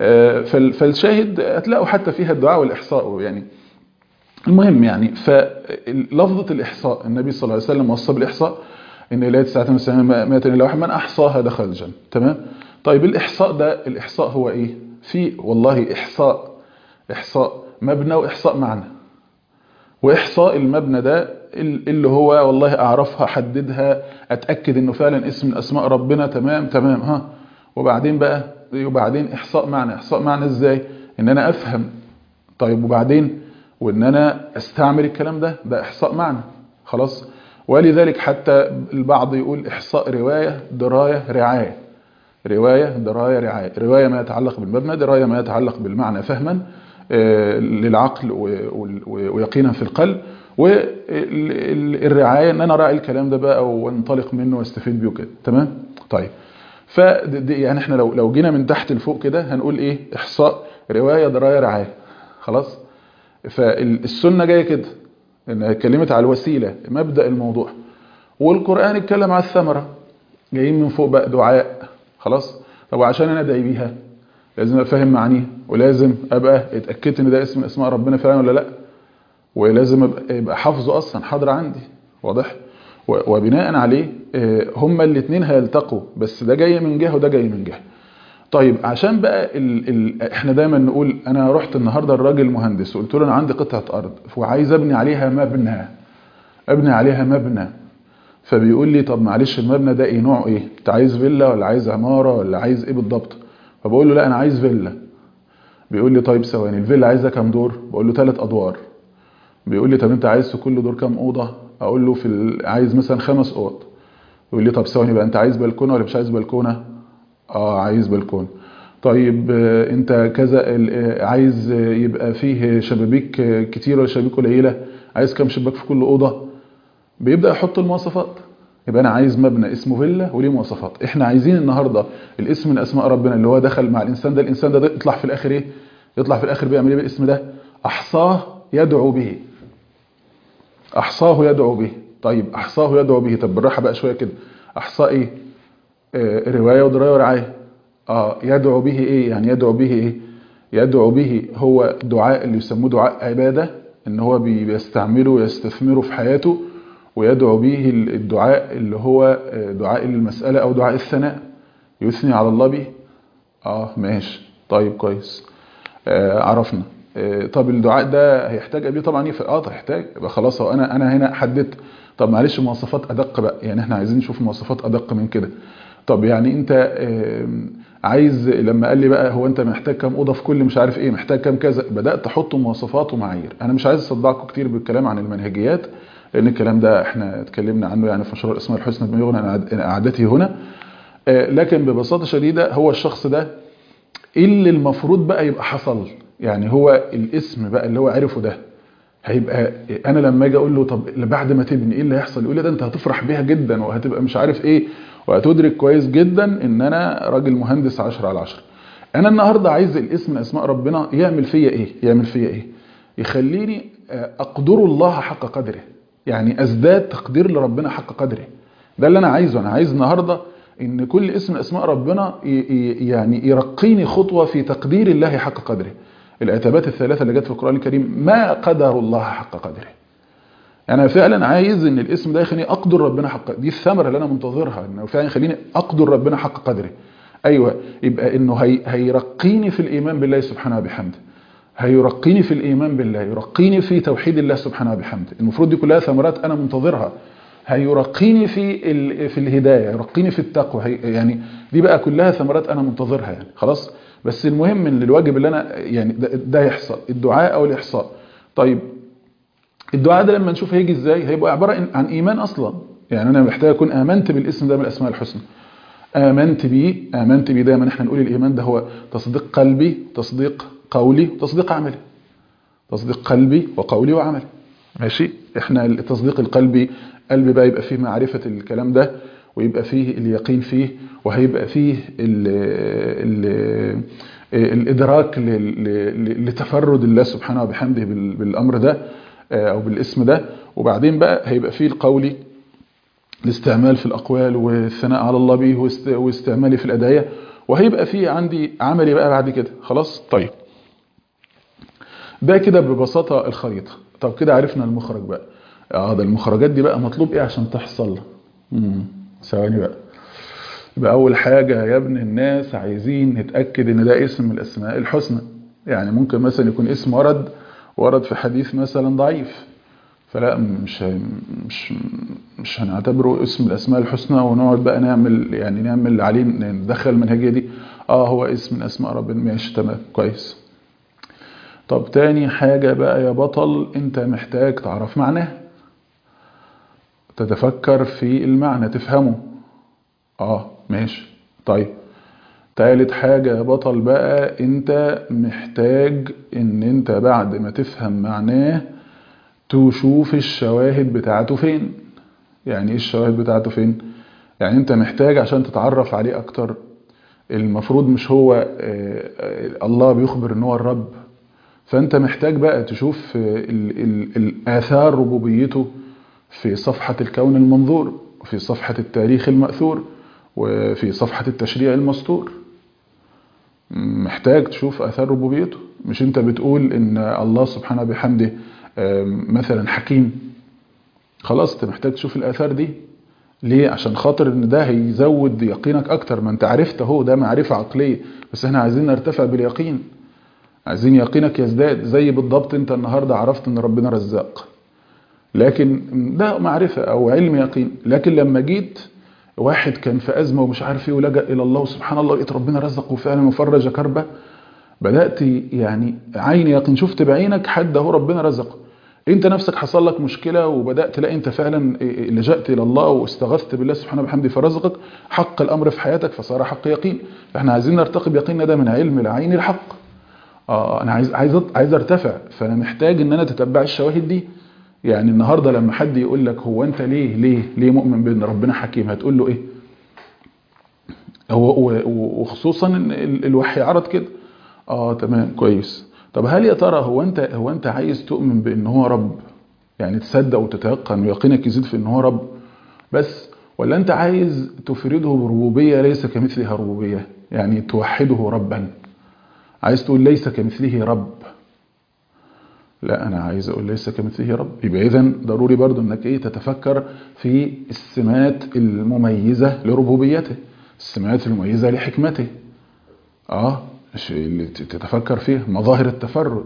فالشاهد هتلاقوا حتى فيها الدعاء والاحصاء يعني. المهم يعني، فلفظه الاحصاء النبي صلى الله عليه وسلم وصى بالاحصاء ان لا 99 مائة الا واحد من احصاها دخل الجنه. تمام. طيب الاحصاء ده، الاحصاء هو ايه؟ في والله احصاء مبنى واحصاء معنى. واحصاء المبنى ده اللي هو والله اعرفها، احددها، اتاكد انه فعلا اسم من اسماء ربنا، تمام ها. وبعدين احصاء معنى ازاي؟ ان انا افهم. طيب وبعدين وان انا استعمل الكلام ده احصاء معنى. خلاص. ولذلك حتى البعض يقول احصاء روايه درايه رعايه، روايه درايه رعايه، روايه ما يتعلق بالمبنى، درايه ما يتعلق بالمعنى فهما للعقل ويقينا في القلب، والرعايه ان انا راعي الكلام ده بقى وانطلق منه واستفيد بيه وكده. تمام. طيب يعني احنا لو جينا من تحت لفوق كده هنقول ايه؟ احصاء روايه درايه رعايه. خلاص. فالسنه جايه كده، انها اتكلمت على الوسيله، مبدا الموضوع، والقران اتكلم على الثمره، جايين من فوق بقى دعاء. خلاص. طب وعشان انا ادعي بيها لازم ابقى فاهم معانيها، ولازم ابقى اتاكدت ان ده اسم من اسماء ربنا فعلا ولا لا، ولازم يبقى حافظه اصلا حاضر عندي. واضح؟ وبناء عليه هما الاثنين هيلتقوا، بس ده جاي من جهه وده جاي من جهه. طيب عشان بقى احنا دايما نقول انا رحت النهارده الراجل مهندس وقلت له انا عندي قطعه ارض وعايز ابني عليها مبنى، فبيقول لي طب معلش المبنى ده ايه نوعه ايه؟ انت عايز فيلا ولا عايز عماره ولا عايز ايه بالضبط؟ فبقول له لا انا عايز فيلا. بيقول لي طيب ثواني، الفيلا عايزه كام دور؟ بقول له 3 ادوار. بيقول لي طب انت عايز في كل دور كام اوضه؟ اقول له عايز مثلا 5 اوض. يقول لي طب ثواني بقى، انت عايز بلكونه ولا مش عايز بلكونه؟ عايز بلكونه. طيب انت كذا عايز يبقى فيه شبابيك كتير ولا شبابيك قليله؟ عايز كام شباك في كل اوضه؟ بيبدا يحط المواصفات. يبقى انا عايز مبنى اسمه فيلا وليه مواصفات. احنا عايزين النهارده الاسم من اسماء ربنا اللي هو دخل مع الانسان ده، الانسان ده يطلع في الاخر ايه؟ يطلع في الاخر بيعمل ايه بالاسم ده؟ احصاه يدعو به. احصاه يدعو به. طيب احصاه يدعو به، طب بالراحه بقى شويه كده. احصاء ايه؟ روايه ودرايه ورعايه. يدعو به ايه؟ يعني يدعو به ايه؟ يدعو به هو دعاء اللي يسموه دعاء عباده، ان هو بيستعمله ويستثمره في حياته، ويدعو به الدعاء اللي هو دعاء المسألة او دعاء الثناء، يثني على الله به. ماشي طيب كويس. عرفنا. طب الدعاء ده هيحتاج ابي طبعا هيحتاج. يبقى خلاص هو انا هنا حددت. طب معلش مواصفات ادق بقى، يعني احنا عايزين نشوف مواصفات ادق من كده. طب يعني انت عايز، لما قال لي بقى هو انت محتاج كام اوضه في كل مش عارف ايه، محتاج كام كذا، بدات احط مواصفات ومعايير. انا مش عايز اصدعكم كتير بالكلام عن المنهجيات، لان الكلام ده احنا اتكلمنا عنه يعني في مشروع الاسماء الحسنى بما يغني عن قعدته هنا. لكن ببساطه شديده هو الشخص ده ايه اللي المفروض بقى يبقى حصل؟ يعني هو الاسم بقى اللي هو عرفه ده هيبقى، انا لما اجي اقول له طب بعد ما تبني ايه اللي هيحصل؟ يقول لي ده انت هتفرح بيها جدا وهتبقى مش عارف ايه، وهتدرك كويس جدا ان انا راجل مهندس 10/10. انا النهارده عايز الاسم من اسماء ربنا يعمل فيا ايه؟ يخليني اقدر الله حق قدره، يعني ازداد تقدير لربنا حق قدره. ده اللي انا عايزه. انا عايز النهارده ان كل اسم من اسماء ربنا يعني يرقيني خطوه في تقدير الله حق قدره. العتابات الثلاثه اللي جت في القران الكريم ما قدر الله حق قدره. انا فعلا عايز ان الاسم ده يخليني اقدر ربنا حق، دي الثمره اللي انا منتظرها، انه فعلا يخليني اقدر ربنا حق قدره. ايوه، يبقى انه هيرقيني في الايمان بالله سبحانه وبحمده، هيرقيني في الايمان بالله، يرقيني في توحيد الله سبحانه وبحمده. المفروض دي كلها ثمرات انا منتظرها. هيرقيني في الهدايه، يرقيني في التقوى، يعني دي بقى كلها ثمرات انا منتظرها يعني. خلاص، بس المهم ان الواجب اللي انا يعني ده يحصل، الدعاء او الاحصاء. طيب الدعاء ده لما نشوف هيجي ازاي، هيبقى عباره عن ايمان اصلا. يعني انا محتاج اكون امنت بالاسم ده من الاسماء الحسنى، امنت بيه. دايما احنا نقول الايمان ده هو تصديق قلبي، تصديق قولي، تصديق عملي. تصديق قلبي وقولي وعملي. ماشي. احنا التصديق القلبي، قلبي بقى يبقى فيه معرفه الكلام ده، ويبقى فيه اليقين فيه، وهيبقى فيه الادراك لتفرد الله سبحانه وبحمده بالامر ده او بالاسم ده. وبعدين بقى هيبقى فيه القولي، الاستعمال في الاقوال والثناء على الله به واستعمالي في الادعيه، وهيبقى فيه عندي عملي بقى بعد كده. خلاص. طيب ده كده ببساطه الخريطه. طب كده عرفنا المخرج بقى. ده المخرجات دي بقى مطلوب ايه عشان تحصل؟ ثواني بقى. يبقى اول حاجه يا ابن الناس عايزين نتاكد ان ده اسم من الاسماء الحسنى. يعني ممكن مثلا يكون اسم ورد في حديث مثلا ضعيف، فلا مش هنعتبره اسم الاسماء الحسنى ونقعد بقى نعمل عليه ندخل المنهجيه دي. هو اسم من اسماء ربنا. ماشي تمام كويس. طب تاني حاجه بقى يا بطل، انت محتاج تعرف معناه، تتفكر في المعنى تفهمه. ماشي. طيب تالت حاجة يا بطل بقى، انت محتاج ان انت بعد ما تفهم معناه تشوف الشواهد بتاعته فين. يعني ايه الشواهد بتاعته فين؟ يعني انت محتاج عشان تتعرف عليه اكتر، المفروض مش هو الله بيخبر ان هو الرب، فانت محتاج بقى تشوف الآثار ربوبيته في صفحة الكون المنظور، وفي صفحة التاريخ المأثور، وفي صفحة التشريع المستور. محتاج تشوف آثار ربوبيته. مش انت بتقول ان الله سبحانه بحمده مثلا حكيم، خلاص انت محتاج تشوف الآثار دي. ليه؟ عشان خاطر ان ده هيزود يقينك اكتر. ما انت عرفت اهو، ده معرفة عقلية، بس احنا عايزين نرتفع باليقين، عايزين يقينك يزداد. زي بالضبط انت النهاردة عرفت ان ربنا رزاق، لكن ده معرفة او علم يقين. لكن لما جيت واحد كان في أزمة ومش عارف ايه ولجأ إلى الله وسبحان الله لقيت ربنا رزقه فعلا وفرج كربة، بدأت يعني عين يقين، شفت بعينك حد اهو ربنا رزقه. انت نفسك حصل لك مشكلة وبدأت تلاقي انت فعلا لجأت الى الله واستغثت بالله سبحانه وبحمده فرزقك، حق الامر في حياتك فصار حق يقين. فاحنا عايزين نرتقي بيقيننا ده من علم العين الحق. انا عايز ارتفع، فانا محتاج ان انا اتتبع الشواهد دي. يعني النهاردة لما حد يقول لك هو انت ليه مؤمن بان ربنا حكيم، هتقول له ايه؟ هو وخصوصا ان الوحي عرض كده. تمام كويس. طب هل يا ترى هو انت عايز تؤمن بان هو رب، يعني تصدق وتتيقن ويقينك يزيد في ان هو رب بس، ولا انت عايز تفرده بربوبية ليس كمثلها ربوبية، يعني توحده ربا، عايز تقول ليس كمثله رب؟ لا، انا عايز اقول ليس كمثله رب. يبقى اذا ضروري برضو انك تتفكر في السمات المميزة لربوبيته، السمات المميزة لحكمته. اللي تتفكر فيه مظاهر التفرد.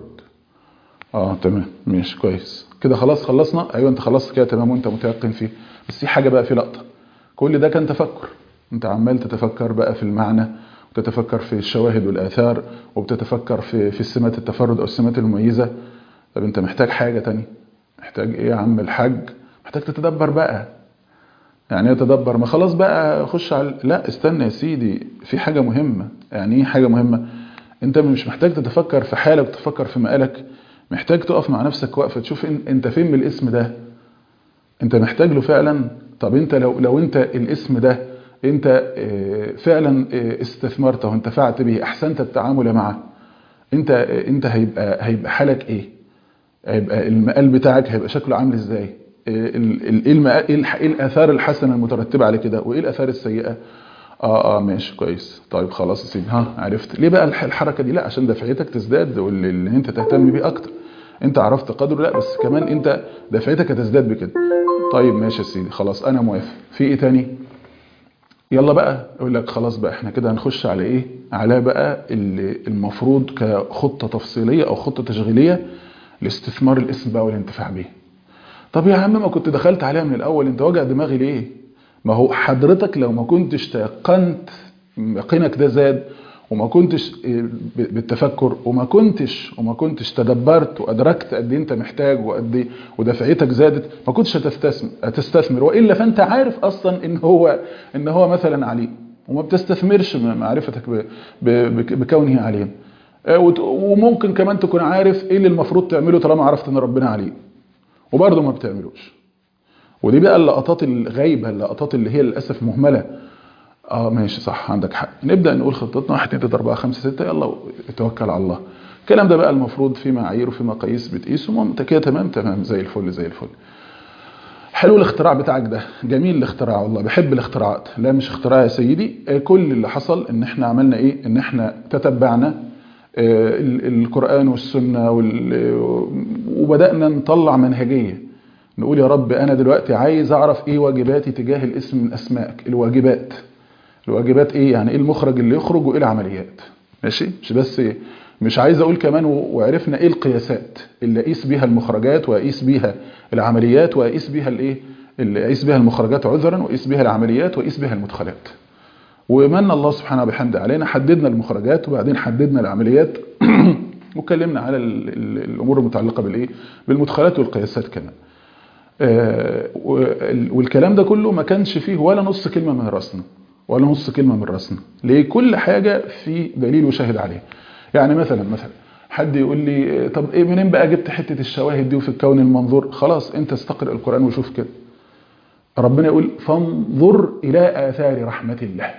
تمام ماشي كويس كده، خلاص خلصنا. ايوه انت خلصت كده تمام وانت متيقن فيه. بس في حاجة بقى، في لقطة. كل ده كان تفكر، انت عمال تتفكر بقى في المعنى وتتفكر في الشواهد والآثار وبتتفكر في السمات التفرد او السمات المميزة. طب انت محتاج حاجة تانية. محتاج ايه يا عم الحاج؟ محتاج تتدبر بقى. يعني ايه تدبر؟ ما خلاص بقى خش على، لا استنى يا سيدي، في حاجة مهمة. يعني ايه حاجة مهمة؟ انت مش محتاج تتفكر في حالك وتفكر في مقالك، محتاج تقف مع نفسك وقفة تشوف انت فين من الاسم ده، انت محتاج له فعلا. طب انت لو انت الاسم ده انت فعلا استثمرته وانتفعت به، احسنت التعامل معه، انت هيبقى حالك ايه؟ هيبقى المقال بتاعك هيبقى شكله عامل ازاي؟ ايه الاثار الحسنه المترتبه على كده، وايه الاثار السيئه؟ ماشي كويس. طيب خلاص يا سيدي، عرفت ليه بقى الحركه دي؟ لا عشان دفعتك تزداد واللي انت تهتم بيه اكتر. انت عرفت قدره، لا بس كمان انت دفعتك هتزداد بكده. طيب ماشي يا سيدي، خلاص انا موافق. في ايه تاني؟ يلا بقى اقول لك خلاص بقى احنا كده هنخش على ايه؟ على بقى اللي المفروض كخطه تفصيليه او خطه تشغيليه لاستثمار الاسم بقى والانتفاع به. طب يا عم ما كنت دخلت عليها من الاول، انت وجع دماغي ليه؟ ما هو حضرتك لو ما كنتش تيقنت، يقينك ده زاد، وما كنتش بالتفكر وما كنتش تدبرت وادركت قد ايه انت محتاج وقد ايه ودفعتك زادت، ما كنتش هتستثمر. والا فانت عارف اصلا ان هو مثلا عليم، وما بتستثمرش معرفتك بكونه عليم. وممكن كمان تكون عارف ايه اللي المفروض تعمله طالما عرفت ان ربنا عليم، وبرضه ما بتعملوش. ودي بقى اللقطات الغايبه، اللقطات اللي هي للاسف مهمله. ماشي صح، عندك حق. نبدا نقول خطتنا 1 2 3 4 5 6، يلا توكل على الله. الكلام ده بقى المفروض في معايير وفي مقاييس بتقيسه، انت كده تمام زي الفل زي الفل. حلو الاختراع بتاعك ده، جميل الاختراع، والله بحب الاختراعات. لا مش اختراع يا سيدي، كل اللي حصل ان احنا عملنا ايه؟ ان احنا تتبعنا القرآن والسنة وبدأنا نطلع منهجية. نقول يا رب أنا دلوقتي عايز أعرف إيه واجباتي تجاه الاسم من أسمائك. الواجبات إيه؟ يعني إيه المخرج اللي يخرج وإيه العمليات؟ ماشي؟ مش بس إيه؟ مش عايز أقول كمان وعرفنا إيه القياسات اللي أقيس بيها المخرجات وأقيس بيها العمليات وأقيس بيها الإيه؟ اللي أقيس بيها المخرجات عذرا وأقيس بيها العمليات وأقيس بيها المدخلات. ومن الله سبحانه وبحمده علينا، حددنا المخرجات وبعدين حددنا العمليات وكلمنا على الأمور المتعلقة بالإيه؟ بالمدخلات والقياسات كمان. والكلام ده كله ما كانش فيه ولا نص كلمة من رأسنا، ليه؟ كل حاجة في دليل وشاهد عليه. يعني مثلا حد يقول لي طب إيه منين بقى جبت حتة الشواهد دي وفي الكون المنظور؟ خلاص انت استقرأ القرآن وشوف كده. ربنا يقول فانظر إلى آثار رحمة الله،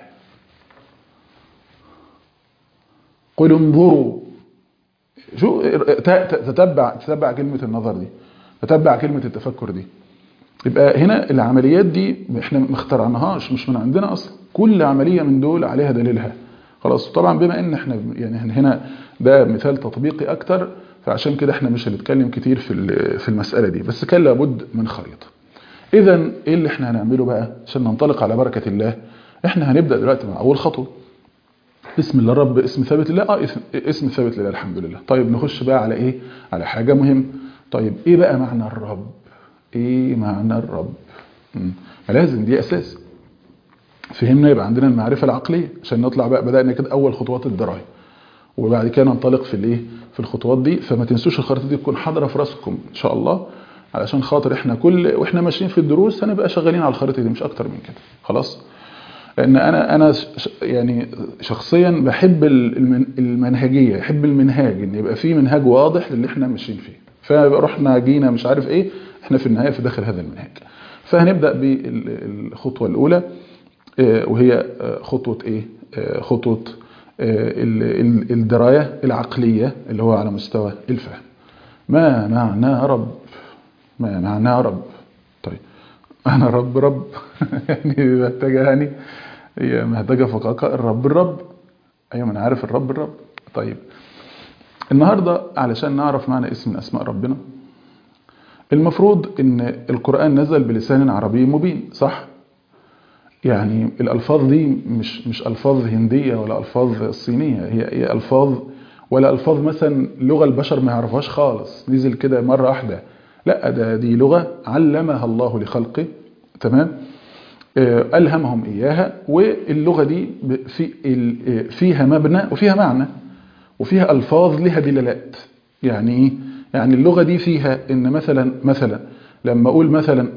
قل انظروا. شو تتبع كلمة النظر دي، تتبع كلمة التفكر دي. يبقى هنا العمليات دي احنا ما اخترعناهاش، مش من عندنا اصلا. كل عملية من دول عليها دليلها. خلاص. طبعا بما ان احنا يعني هنا ده مثال تطبيقي اكتر، فعشان كده احنا مش هنتكلم كتير في المسألة دي، بس كان لابد من خريطة. اذا ايه اللي احنا هنعمله بقى عشان ننطلق على بركة الله؟ احنا هنبدأ دلوقتي مع اول خطوة. بسم الله الرب اسم ثابت لله، اسم ثابت لله الحمد لله. طيب نخش بقى على ايه؟ على حاجة مهم. طيب ايه بقى معنى الرب؟ ايه معنى الرب؟ لازم دي اساس فهمنا يبقى عندنا المعرفة العقلية عشان نطلع بقى. بدأنا كده اول خطوات الدراية، وبعد كده ننطلق في الايه؟ في الخطوات دي. فما تنسوش الخريطة دي تكون حاضرة في راسكم ان شاء الله، علشان خاطر احنا واحنا ماشيين في الدروس هنبقى شغالين على الخريطة دي، مش اكتر من كده. خلاص. لان انا يعني شخصيا بحب المنهجيه، يحب المنهاج، ان يبقى فيه منهاج واضح للي احنا ماشيين فيه. فرحنا جينا مش عارف ايه، احنا في النهايه في داخل هذا المنهاج. فهنبدا بالخطوه الاولى، وهي خطوه ايه؟ خطوه الدرايه العقليه اللي هو على مستوى الفهم. ما معنى رب؟ ما معنى رب؟ طيب انا رب يعني محتاجه، يعني هي محتاجه فقاقه. الرب ايوه انا عارف الرب. طيب النهارده علشان نعرف معنى اسم من اسماء ربنا، المفروض ان القرآن نزل بلسان عربي مبين، صح؟ يعني الالفاظ دي مش الفاظ هنديه ولا الفاظ صينيه، هي الفاظ، ولا الفاظ مثلا لغه البشر ما يعرفهاش خالص نزل كده مره واحده. لا، دي لغه علمها الله لخلقه، تمام؟ ألهمهم إياها. واللغة دي فيها مبنى وفيها معنى وفيها ألفاظ لها دلالات. يعني إيه؟ يعني اللغة دي فيها إن مثلا لما أقول مثلا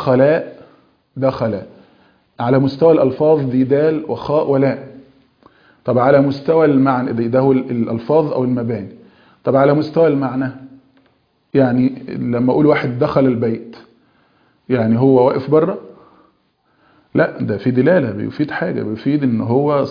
دخل على مستوى الألفاظ دي دال وخاء ولا. طب على مستوى المعنى ده هو الألفاظ أو المباني. طب على مستوى المعنى، يعني لما أقول واحد دخل البيت، يعني هو واقف بره؟ لا، ده في دلالة، بيفيد حاجة، بيفيد ان هو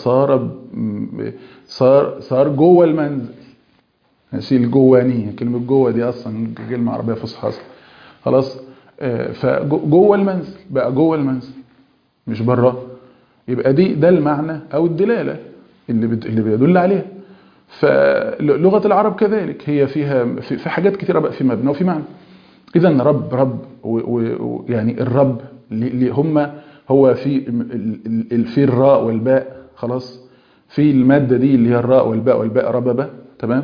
صار جوه المنزل. ماشي، الجوانية، كلمة جوه دي اصلا كلمة عربية فصحى اصلا. خلاص. فجوه المنزل بقى، جوه المنزل مش بره. يبقى ده المعنى او الدلالة اللي بيدل عليها. فلغة العرب كذلك، هي فيها في حاجات كثيرة بقى، في مبنى وفي معنى. اذا رب يعني الرب اللي هم هو في الراء والباء، خلاص، في المادة دي اللي هي الراء والباء رببة، تمام؟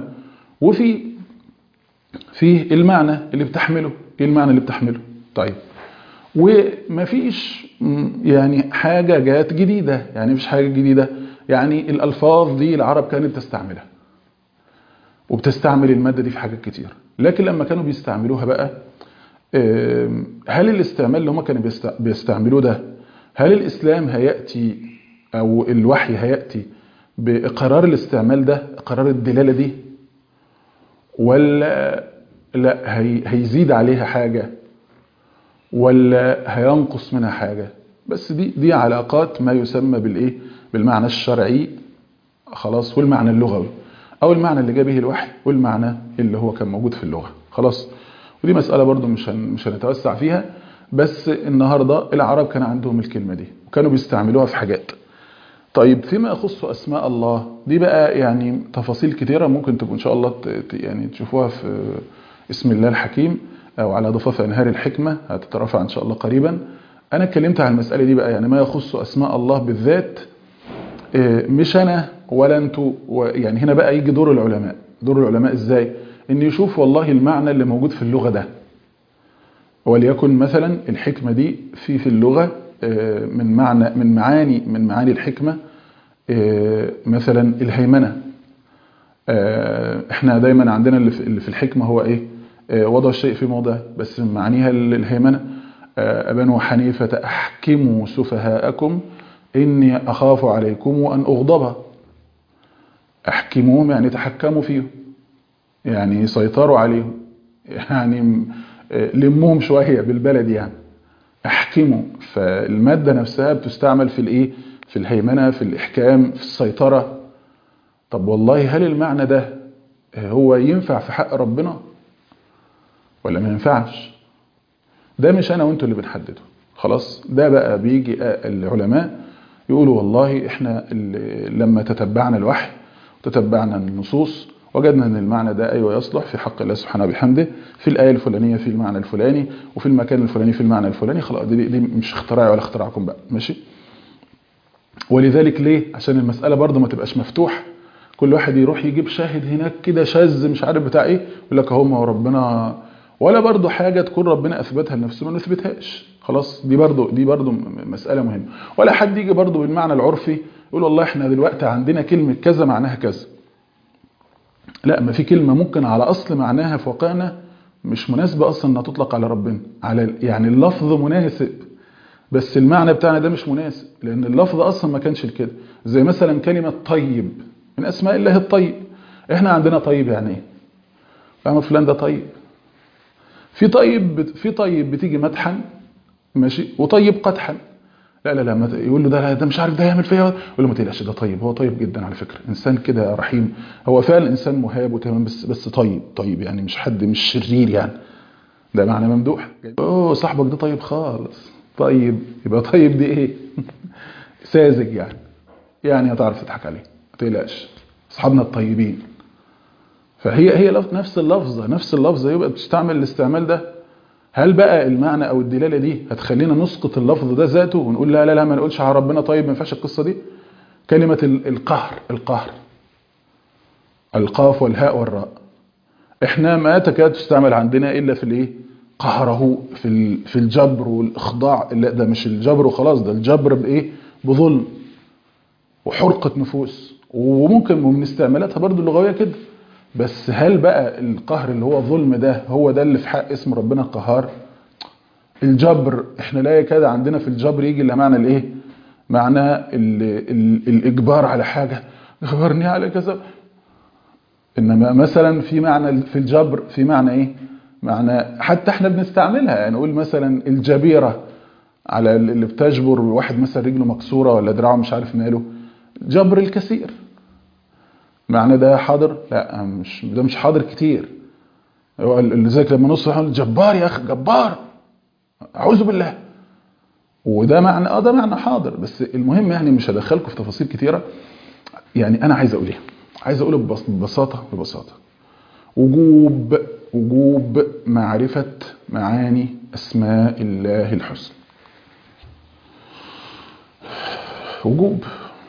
في المعنى اللي بتحمله. ايه المعنى اللي بتحمله؟ طيب، ومفيش يعني حاجة جات جديدة، يعني مفيش حاجة جديدة. يعني الألفاظ دي العرب كانت تستعملها، وبتستعمل المادة دي في حاجات كتير. لكن لما كانوا بيستعملوها بقى، هل الاستعمال اللي هم كانوا بيستعملوه ده، هل الإسلام هيأتي أو الوحي هيأتي بإقرار الاستعمال ده، إقرار الدلالة دي، ولا لا هيزيد عليها حاجة، ولا هينقص منها حاجة؟ بس دي علاقات ما يسمى بالإيه؟ بالمعنى الشرعي، خلاص، والمعنى اللغوي، أو المعنى اللي جاء به الوحي، والمعنى اللي هو كان موجود في اللغة، خلاص. ودي مسألة برضو مش هنتوسع فيها، بس النهاردة العرب كان عندهم الكلمة دي وكانوا بيستعملوها في حاجات. طيب فيما يخص أسماء الله دي بقى، يعني تفاصيل كتيرة ممكن تبقوا إن شاء الله يعني تشوفوها في اسم الله الحكيم، أو على ضفاف أنهار الحكمة، هتترفع إن شاء الله قريبا. أنا اتكلمت عن المسألة دي بقى، يعني ما يخص أسماء الله بالذات، مش أنا ولا أنتوا. يعني هنا بقى يجي دور العلماء. دور العلماء إزاي؟ إن يشوف والله المعنى اللي موجود في اللغة ده، وليكن مثلا الحكمة دي في اللغة من معاني الحكمة، مثلا الهيمنة. احنا دايما عندنا اللي في الحكمة هو ايه؟ وضع الشيء في موضعه، بس من معانيها الهيمنة. أبنوا حنيفة أحكموا سفهاءكم إني أخاف عليكم أن أغضب. أحكموهم يعني تحكموا فيهم، يعني سيطروا عليهم، يعني لمهم شوية بالبلد يعني. احكموا، فالمادة نفسها بتستعمل في الايه؟ في الهيمنة، في الإحكام، في السيطرة. طب والله هل المعنى ده هو ينفع في حق ربنا ولا ما ينفعش؟ ده مش أنا وانتوا اللي بنحدده، خلاص. ده بقى بيجي العلماء يقولوا والله احنا لما تتبعنا الوحي وتتبعنا النصوص وجدنا ان المعنى ده ايوه يصلح في حق الله سبحانه وبحمده، في الايه الفلانيه في المعنى الفلاني، وفي المكان الفلاني في المعنى الفلاني، خلاص دي مش اختراعي ولا اختراعكم بقى، ماشي. ولذلك ليه؟ عشان المساله برضه ما تبقاش مفتوحه، كل واحد يروح يجيب شاهد هناك كده شاذ مش عارف بتاع ايه، يقول لك اهو ما هو ربنا، ولا برضه حاجه تكون ربنا اثبتها لنفسه ما نثبتهاش، خلاص دي برضه مساله مهمه. ولا حد يجي برضه بالمعنى العرفي يقول والله احنا دلوقتي عندنا كلمه كذا معناها كذا. لا، ما في كلمه ممكن على اصل معناها في واقعنا مش مناسبه اصلا انها تطلق على ربنا، على يعني اللفظ مناسب بس المعنى بتاعنا ده مش مناسب، لان اللفظ اصلا ما كانش كده. زي مثلا كلمه طيب من اسماء الله الطيب، احنا عندنا طيب يعني ايه؟ فاهم فلان ده طيب. في طيب بتيجي مدحا ماشي، وطيب قدحا. لا يقول له ده مش عارف ده يعمل فيا، يقول له ما تقلقش ده طيب، هو طيب جدا على فكره، انسان كده رحيم، هو فعلا انسان مهاب وتمام، بس طيب يعني مش حد مش شرير يعني، ده معنى ممدوح. اوه صاحبك ده طيب خالص، طيب يبقى طيب دي ايه؟ ساذج يعني هتعرف تضحك عليه، ما تقلقش اصحابنا الطيبين. فهي نفس اللفظه يبقى بتستعمل الاستعمال ده. هل بقى المعنى او الدلاله دي هتخلينا نسقط اللفظ ده ذاته ونقول لا ما نقولش على ربنا طيب، ما ينفعش القصه دي؟ كلمه القهر القاف والهاء والراء، احنا ما تكاد تستعمل عندنا الا في الايه؟ قهره في الجبر والاخضاع. لا ده مش الجبر وخلاص، ده الجبر بايه؟ بظلم وحرقه نفوس، وممكن من استعمالاتها برضو اللغويه كده. بس هل بقى القهر اللي هو ظلم ده هو ده اللي في حق اسم ربنا القهار؟ الجبر احنا لا يكاد عندنا في الجبر يجي الا معنى الايه؟ معنى الاجبار على حاجه، اجبرني على كذا. انما مثلا في معنى في الجبر في معنى ايه؟ معنى حتى احنا بنستعملها، يعني نقول مثلا الجبيره على اللي بتجبر واحد مثلا رجله مكسوره ولا دراعه مش عارف ماله، جبر الكثير. معنى ده حاضر؟ لا ده مش حاضر كتير. اللي زيك لما نصح جبار يا اخي جبار اعوذ بالله، وده معنى ده معنى حاضر. بس المهم يعني مش هدخلكم في تفاصيل كتيره. يعني انا عايز اقول ايه؟ عايز اقول ببساطه وجوب معرفه معاني اسماء الله الحسنى. وجوب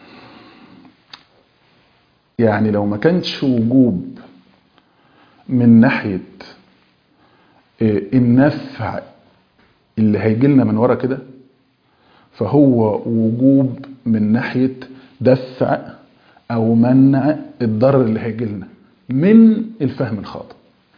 يعني لو ما كانش وجوب من ناحيه النفع اللي هيجي لنا من ورا كده، فهو وجوب من ناحيه دفع او منع الضرر اللي هيجي لنا من الفهم الخاطئ.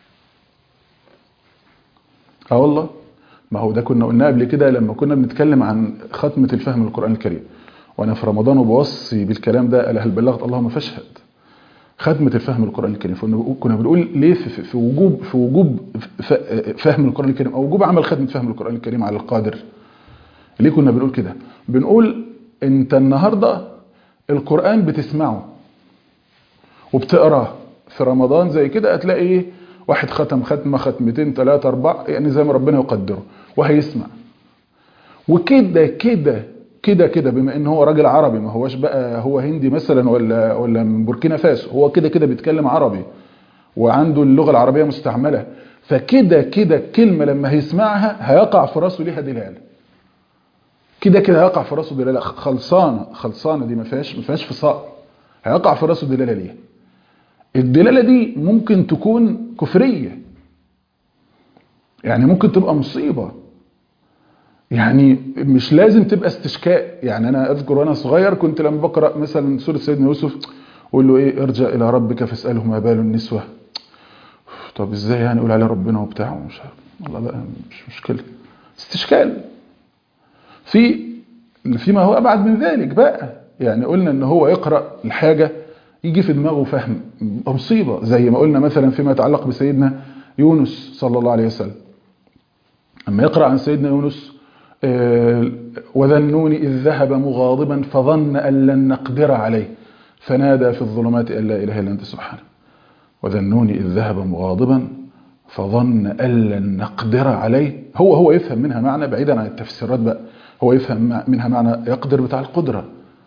والله ما هو ده كنا قلنا قبل كده لما كنا بنتكلم عن ختمه الفهم القرآن الكريم، وانا في رمضان وبوصي بالكلام ده، الا هل بلغت اللهم فاشهد. ختمه الفهم القرآن الكريم، كنا بنقول ليه في وجوب فهم القرآن الكريم او وجوب عمل ختمه فهم القرآن الكريم على القادر. ليه كنا بنقول كده؟ بنقول انت النهارده القرآن بتسمعه وبتقراه في رمضان زي كده، هتلاقي ايه؟ واحد ختمة ختمتين 3 4 يعني زي ما ربنا يقدره، وهيسمع. وكده كده كده كده بما ان هو راجل عربي، ما هوش بقى هو هندي مثلا ولا من بوركينا فاسو، هو كده كده بيتكلم عربي وعنده اللغة العربية مستعملة، فكده كده الكلمة لما هيسمعها هيقع في راسه ليها دلالة. كده كده هيقع في راسه دلالة خلصانة دي ما فيهاش فصال، هيقع في راسه دلالة ليها. الدلالة دي ممكن تكون كفرية، يعني ممكن تبقى مصيبة، يعني مش لازم تبقى استشكاء. يعني انا اذكر وانا صغير كنت لما بقرأ مثلا سورة سيدنا يوسف اقول له ايه؟ ارجع الى ربك فاسأله ما بال النسوة. طب ازاي يعني اقول على ربنا وبتاعه؟ مش عارف والله بقى، مش مشكلة، استشكال. فيما هو ابعد من ذلك بقى، يعني قلنا ان هو يقرأ الحاجة يجي في دماغه فهم، مصيبة. زي ما قلنا مثلا فيما يتعلق بسيدنا يونس صلى الله عليه وسلم، اما يقرأ عن سيدنا يونس وذا النون إذ ذهب مغاضبا فظن أن لن نقدر عليه فنادى في الظلمات أن لا إله إلا أنت سبحانك. وذا النون إذ ذهب مغاضبا فظن أن لن نقدر عليه. هو يفهم منها معنى بعيدا عن التفسيرات بقى، هو يفهم منها معنى يقدر بتاع القدرة،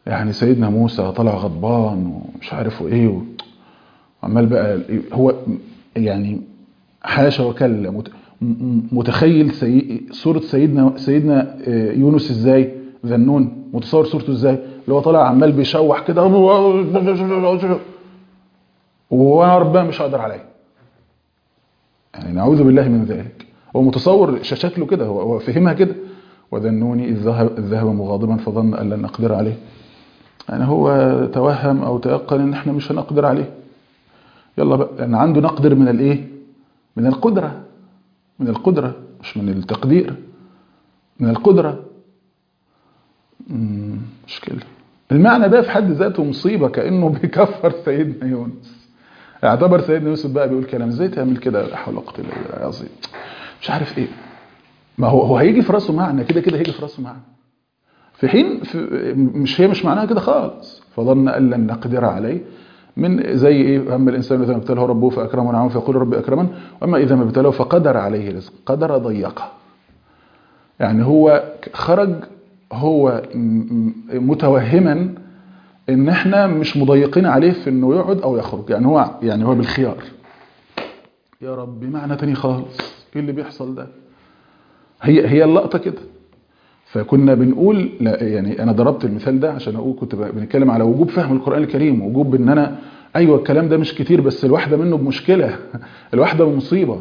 يعني سيدنا موسى طلع غضبان ومش عارف ايه وعمال بقى هو يعني حاشا وكلا متخيل صورة سيدنا يونس ازاي، ذنون متصور صورته ازاي، اللي هو طالع عمال بيشوح كده وانا ربنا مش هقدر عليه. يعني نعوذ بالله من ذلك. هو متصور شكله كده، هو فهمها كده. وذنوني إذ ذهب مغاضبا فظن أن لن نقدر عليه. يعني هو توهم أو تيقن إن إحنا مش هنقدر عليه. يلا بقى، لأن عنده نقدر من الإيه؟ من القدرة. من القدرة مش من التقدير، من القدرة. مشكلة. المعنى ده في حد ذاته مصيبة، كأنه بيكفر سيدنا يونس. اعتبر سيدنا يوسف بقى بيقول كلام ازاي تعمل كده، لا حول ولا قوه الا بالله العظيم، مش عارف ايه. ما هو هيجي في راسه معنى كده هيجي في راسه معنى، في حين مش معناها كده خالص. فظن ان لن نقدر عليه، من زي ايه، اما الانسان اذا ما ابتلاه ربه فاكرمه ونعمه فيقول ربي اكرمن، واما اذا ما ابتلاه فقدر عليه رزق، قدر ضيقه. يعني هو خرج هو متوهما ان احنا مش مضيقين عليه في انه يقعد او يخرج، يعني هو بالخيار. يا رب معنى تاني خالص، ايه اللي بيحصل ده؟ هي اللقطه كده. فكنا بنقول، لا يعني انا ضربت المثال ده عشان اقول، كنت بنتكلم على وجوب فهم القران الكريم، وجوب ان انا ايوه الكلام ده مش كتير، بس الواحده منه بمشكله الواحده بمصيبه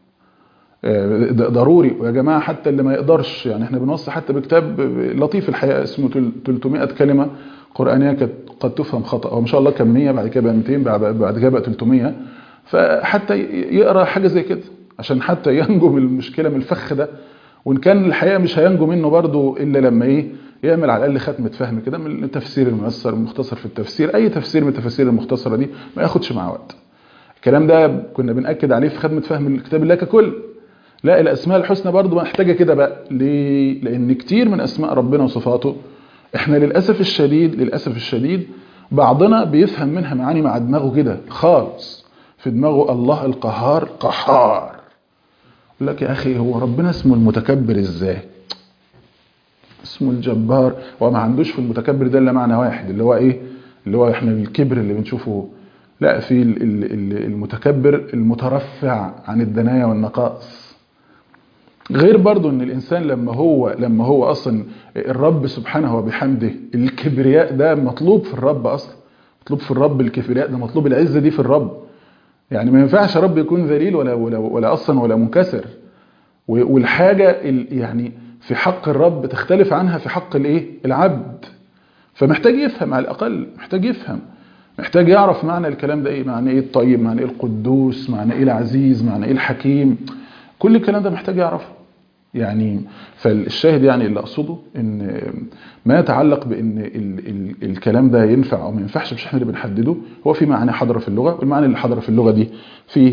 ضروري. ويا جماعه حتى اللي ما يقدرش، يعني احنا بنوصي حتى بكتاب لطيف الحقيقه اسمه 300 كلمه قرانيه قد تفهم خطا، هو ما شاء الله كان 100 بعد كده بقى 200 بعد كده بقى 300. فحتى يقرا حاجه زي كده عشان حتى ينجو من المشكله، من الفخ ده. وان كان الحقيقه مش هينجو منه برضو الا لما ايه، يعمل على الاقل ختمه فهم كده من التفسير الميسر، المختصر في التفسير، اي تفسير من التفاسير المختصره دي ما ياخدش معاه وقت. الكلام ده كنا بنأكد عليه في خدمه فهم الكتاب الله ككل. لا، الاسماء الحسنى برضو محتاجه كده بقى. ليه؟ لان كتير من اسماء ربنا وصفاته احنا للاسف الشديد بعضنا بيفهم منها معاني مع دماغه كده خالص. في دماغه الله القهار قهار. يقول لك يا اخي هو ربنا اسمه المتكبر ازاي؟ اسمه الجبار. هو ما عندوش في المتكبر ده الا معنى واحد، اللي هو ايه؟ اللي هو احنا الكبر اللي بنشوفه. لا، في المتكبر المترفع عن الدنايا والنقائص. غير برضو ان الانسان لما هو اصلا الرب سبحانه وبحمده، الكبرياء ده مطلوب في الرب اصلا، مطلوب في الرب الكبرياء ده، مطلوب العزه دي في الرب. يعني ما ينفعش رب يكون ذليل ولا اصلا ولا منكسر. والحاجه يعني في حق الرب تختلف عنها في حق الايه، العبد. فمحتاج يفهم على الاقل، محتاج يعرف معنى الكلام ده ايه، معنى ايه الطيب، معنى ايه القدوس، معنى ايه العزيز، معنى ايه الحكيم. كل الكلام ده محتاج يعرفه. يعني فالشاهد يعني اللي اقصده ان ما يتعلق بان الكلام ده ينفع او ما ينفعش، مش احنا اللي بنحدده. هو في معاني حاضره في اللغه، والمعاني اللي حاضره في اللغه دي فيه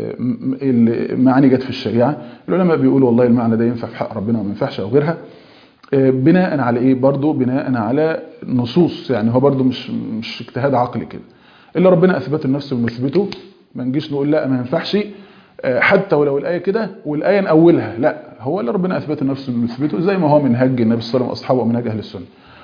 معاني جت في الشريعه. العلماء بيقولوا والله المعنى ده ينفع في حق ربنا وما ينفعش او غيرها، بناء على ايه؟ برضو بناء على نصوص. يعني هو برضو مش اجتهاد عقلي كده. اللي ربنا اثبته لنفسه ونثبته، ما نجيش نقول لا ما ينفعش حتى ولو الآية كده والآية نأولها. لا، هو اللي ربنا أثبته نفسه ونثبته، زي ما هو منهج النبي صلى الله عليه وسلم وأصحابه ومنهج أهل السنة.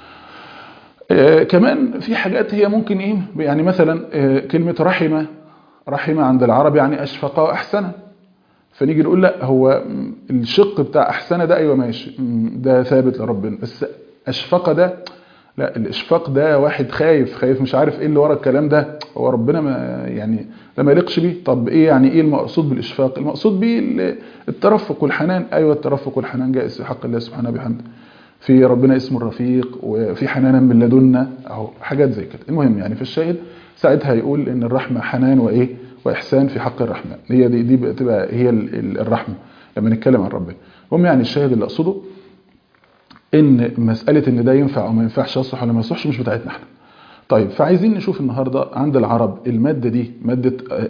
كمان في حاجات هي ممكن إيه، يعني مثلا كلمة رحمة عند العرب يعني أشفق وأحسن. فنيجي نقول لا، هو الشق بتاع أحسن ده أيوة ماشي، ده ثابت لربنا، بس أشفق ده لا، الاشفاق ده واحد خايف مش عارف ايه اللي ورا الكلام ده، هو ربنا ما يعني لما يليقش بيه. طب ايه يعني، ايه المقصود بالاشفاق؟ المقصود بيه الترفق والحنان. ايوه الترفق والحنان جائز في حق الله سبحانه وبحمده. في ربنا اسمه الرفيق، وفي حنانا من لدنا اهو، حاجات زي كده. المهم يعني في الشاهد ساعتها يقول ان الرحمه حنان وايه واحسان في حق الرحمن. هي دي بتبقى هي الرحمه لما نتكلم عن ربنا. المهم يعني الشاهد اللي اقصده ان مسألة ان ده ينفع او ما ينفعش، يصلح ولا ما يصلحش، مش بتاعتنا احنا. طيب، فعايزين نشوف النهاردة عند العرب المادة دي، مادة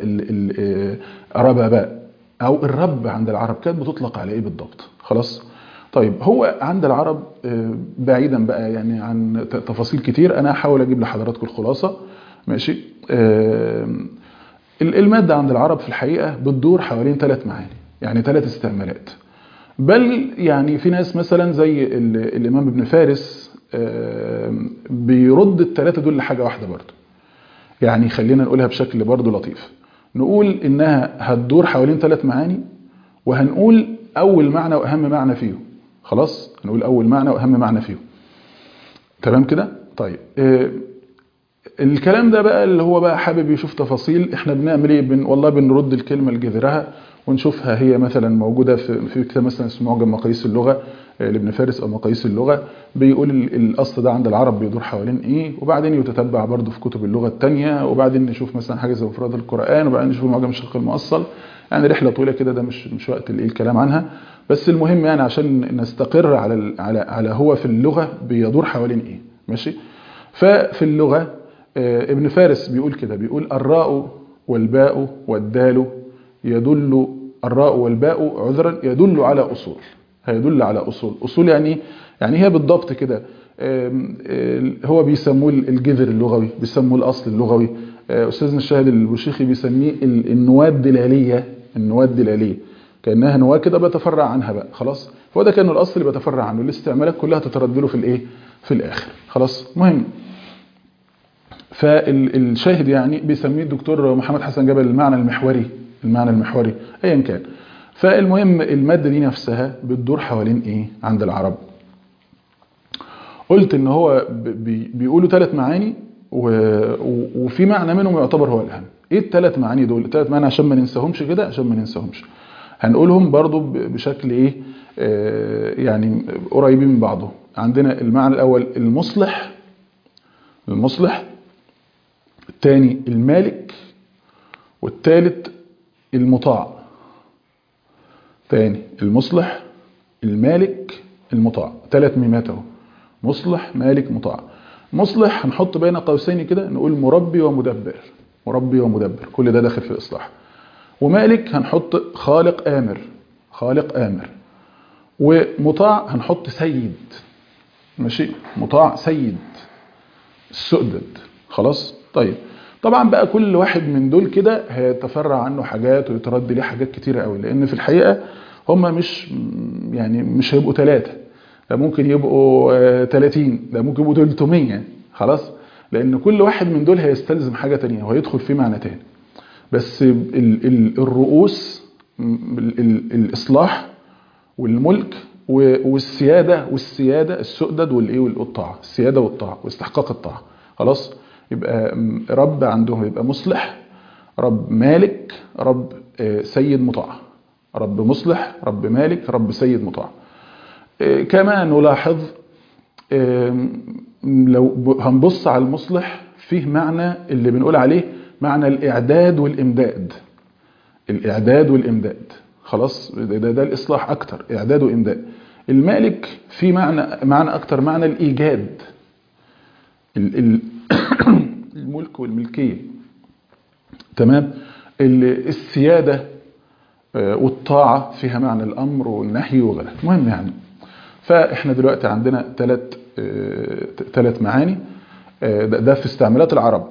رباباء او الرب عند العرب كانت بتطلق على ايه بالضبط. خلاص. طيب، هو عند العرب بعيدا بقى يعني عن تفاصيل كتير، انا هحاول اجيب لحضراتكم الخلاصة. ماشي. المادة عند العرب في الحقيقة بتدور حوالين 3 معاني، يعني 3 استعمالات. بل يعني في ناس مثلا زي الإمام ابن فارس بيرد الثلاثة دول لحاجة واحدة برضو. يعني خلينا نقولها بشكل برضو لطيف، نقول إنها هتدور حوالين 3 معاني، وهنقول أول معنى وأهم معنى فيهم. خلاص، هنقول أول معنى وأهم معنى فيهم. تمام كده؟ طيب الكلام ده بقى اللي هو بقى حابب يشوف تفاصيل، احنا بنعمل ايه؟ والله بنرد الكلمة لجذرها ونشوفها هي مثلا موجودة في كتاب مثلا اسمه معجم مقاييس اللغة لابن فارس او مقاييس اللغة، بيقول الاصل ده عند العرب بيدور حوالين ايه، وبعدين يتتبع برضه في كتب اللغة التانية، وبعدين نشوف مثلا حاجة زي مفردات القرآن، وبعدين نشوف معجم الشرق المؤصل. يعني رحلة طويلة كده، ده مش وقت الكلام عنها، بس المهم يعني عشان نستقر على هو في اللغة بيدور حوالين ايه. ماشي. ففي اللغة ابن فارس بيقول كده، بيقول الراء والباء والدال يدل، الراء والباء عذرا يدل على أصول. هيدل على أصول يعني هي بالضبط كده. هو بيسموه الجذر اللغوي، بيسموه الأصل اللغوي. أستاذنا الشاهد البوشيخي بيسميه النواة الدلالية. النواة الدلالية كأنها نواة كده بتفرع عنها بقى. خلاص، هو ده كأنه الأصل اللي بتفرع عنه، الاستعمالات كلها تتردله في الإيه؟ في الآخر. خلاص، مهم. فالشاهد يعني بيسميه الدكتور محمد حسن جبل المعنى المحوري ايا كان. فالمهم المادة دي نفسها بتدور حوالين ايه عند العرب؟ قلت ان هو بيقولوا 3 معاني، وفي معنى منهم يعتبر هو الأهم. ايه ال3 معاني دول؟ ال3 معاني عشان ما ننساهمش كده، عشان ما ننساهمش هنقولهم برضو بشكل ايه يعني قريبين من بعضهم. عندنا المعنى الاول المصلح، الثاني المالك، والثالث المطاع. ثاني المصلح، المالك، المطاع، 3 ميمات اهو: مصلح، مالك، مطاع. مصلح هنحط بين قوسين كده نقول مربي ومدبر. مربي ومدبر كل ده داخل في الاصلاح. ومالك هنحط خالق آمر. خالق آمر. ومطاع هنحط سيد. ماشي، مطاع سيد السؤدد. خلاص. طيب طبعا بقى كل واحد من دول كده هيتفرع عنه حاجات ويترد ليه حاجات كتيرة قوي، لان في الحقيقة هم مش هيبقوا 3، ده ممكن يبقوا 30، ده ممكن يبقوا 300. خلاص، لان كل واحد من دول هيستلزم حاجة تانية وهيدخل فيه معنى تاني. بس الرؤوس، الاصلاح والملك والسيادة السؤدد والايه والطاعة، السيادة والطاعة واستحقاق الطاعة. خلاص، يبقى رب عندهم يبقى مصلح، رب مالك، رب سيد مطاع. رب مصلح، رب مالك، رب سيد مطاع. كما نلاحظ لو هنبص على المصلح فيه معنى اللي بنقول عليه معنى الإعداد والإمداد. الإعداد والإمداد. خلاص، ده الإصلاح أكتر، إعداد وإمداد. المالك في معنى أكتر، معنى الإيجاد، الملك والملكية. تمام. السيادة والطاعة فيها معنى الأمر والنهي وغيرها. مهم يعني. فإحنا دلوقتي عندنا 3 معاني ده في استعمالات العرب.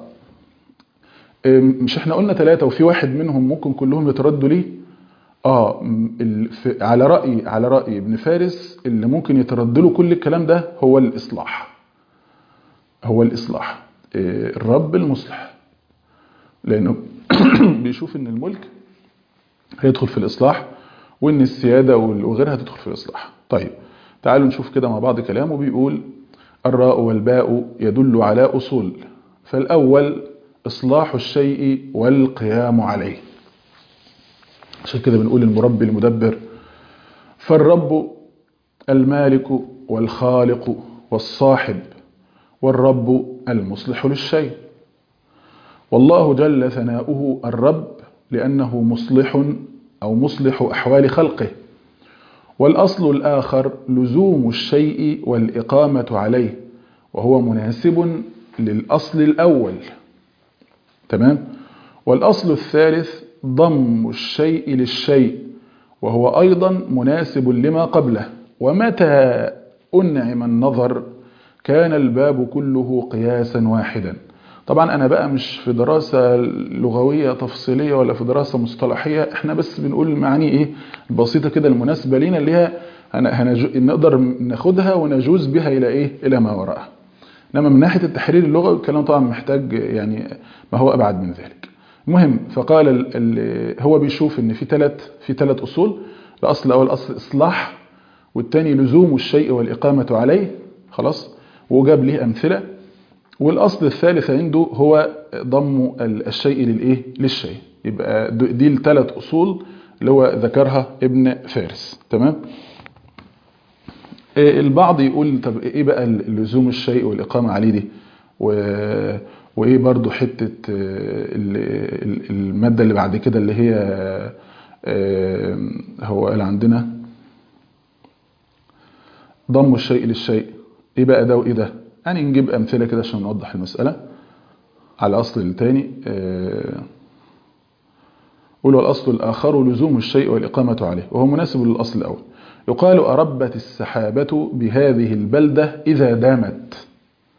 مش احنا قلنا 3 وفي واحد منهم ممكن كلهم يتردوا ليه؟ على رأي ابن فارس اللي ممكن يترد له كل الكلام ده هو الإصلاح. الرب المصلح، لأنه بيشوف ان الملك هيدخل في الإصلاح، وان السيادة وغيرها تدخل في الإصلاح. طيب تعالوا نشوف كده مع بعض كلامه. بيقول الراء والباء يدل على أصول، فالأول إصلاح الشيء والقيام عليه. عشان كده بنقول المربي المدبر. فالرب المالك والخالق والصاحب، والرب المصلح للشيء. والله جل ثناؤه الرب لأنه مصلح أو مصلح أحوال خلقه. والأصل الآخر لزوم الشيء والإقامة عليه، وهو مناسب للأصل الأول. تمام. والأصل الثالث ضم الشيء للشيء، وهو أيضا مناسب لما قبله. ومتى أنعم النظر كان الباب كله قياسا واحدا. طبعا أنا بقى مش في دراسة لغوية تفصيلية ولا في دراسة مصطلحية، احنا بس بنقول المعاني ايه البسيطة كده المناسبة لينا، اللي هي نقدر ناخدها ونجوز بها إلى إيه؟ إلى ما وراءها. إنما من ناحية التحرير اللغوي الكلام طبعا محتاج يعني ما هو أبعد من ذلك. المهم، فقال هو بيشوف إن في ثلاث أصول. الأصل الأول أصل إصلاح، والثاني لزوم الشيء والإقامة عليه، خلاص، وجاب ليه أمثلة. والأصل الثالث عنده هو ضم الشيء للإيه؟ للشيء. يبقى دي الثلاث أصول اللي هو ذكرها ابن فارس. تمام. البعض يقول طب ايه بقى لزوم الشيء والإقامة عليه دي، وايه برضو حتة المادة اللي بعد كده اللي هي هو قال عندنا ضم الشيء للشيء، ايه بقى ده وايه ده؟ يعني نجيب أمثلة كده عشان نوضح المسألة على أصل الثاني. قولوا الأصل الآخر لزوم الشيء والإقامة عليه، وهو مناسب للأصل الأول. يقال أربت السحابة بهذه البلدة إذا دامت،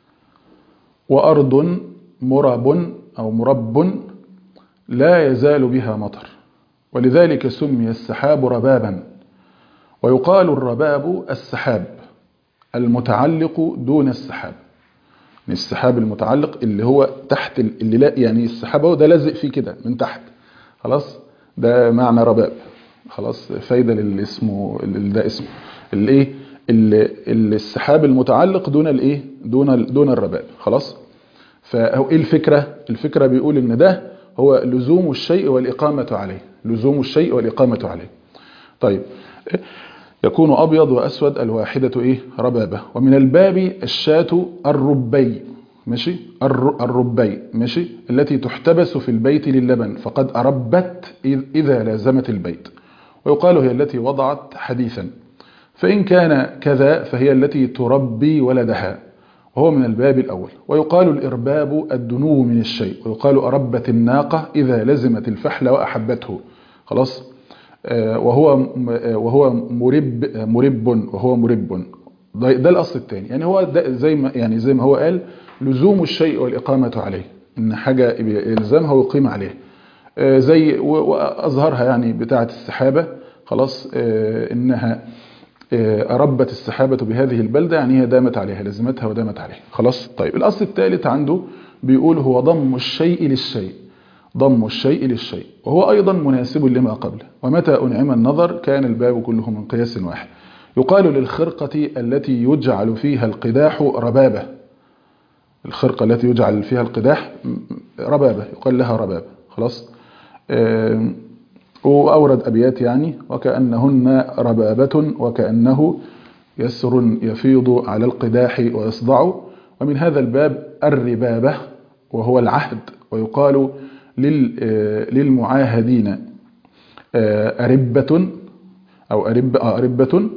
وأرض مرب أو مرب لا يزال بها مطر، ولذلك سمي السحاب ربابا. ويقال الرباب السحاب المتعلق دون السحاب، السحاب المتعلق اللي هو تحت اللي لا يعني السحاب هو ده لازق فيه كده من تحت، خلاص، ده معنى رباب. خلاص، فايدة للي اسمه ده اسمه الايه السحاب المتعلق دون الايه دون الرباب. خلاص. فهو ايه الفكرة بيقول ان ده هو لزوم الشيء والإقامة عليه، لزوم الشيء والإقامة عليه. طيب، يكون أبيض وأسود الواحدة إيه؟ ربابة. ومن الباب الشاة الربي، ماشي، الربي، ماشي، التي تحتبس في البيت للبن، فقد أربت إذا لازمت البيت. ويقال هي التي وضعت حديثا، فإن كان كذا فهي التي تربي ولدها، وهو من الباب الأول. ويقال الإرباب الدنو من الشيء. ويقال أربت الناقة إذا لزمت الفحل وأحبته. خلاص. وهو مرب. ده الأصل الثاني. يعني هو ده زي ما هو قال لزوم الشيء والإقامة عليه، إن حاجة يلزمها ويقيم عليه. زي وأظهرها يعني بتاعة السحابة. خلاص. إنها أربت السحابة بهذه البلدة، يعني هي دامت عليها، لزمتها ودامت عليها. خلاص. طيب، الأصل الثالث عنده بيقول هو ضم الشيء للشيء، ضم الشيء للشيء، وهو أيضا مناسب لما قبله. ومتى أنعم النظر كان الباب كله من قياس واحد. يقال للخرقة التي يجعل فيها القداح ربابة، الخرقة التي يجعل فيها القداح ربابة، يقال لها ربابة. خلاص. وأورد أبيات يعني وكأنهن ربابة وكأنه يسر يفيض على القداح ويصدع. ومن هذا الباب الربابة وهو العهد. ويقال للمعاهدين أربة أو أربة.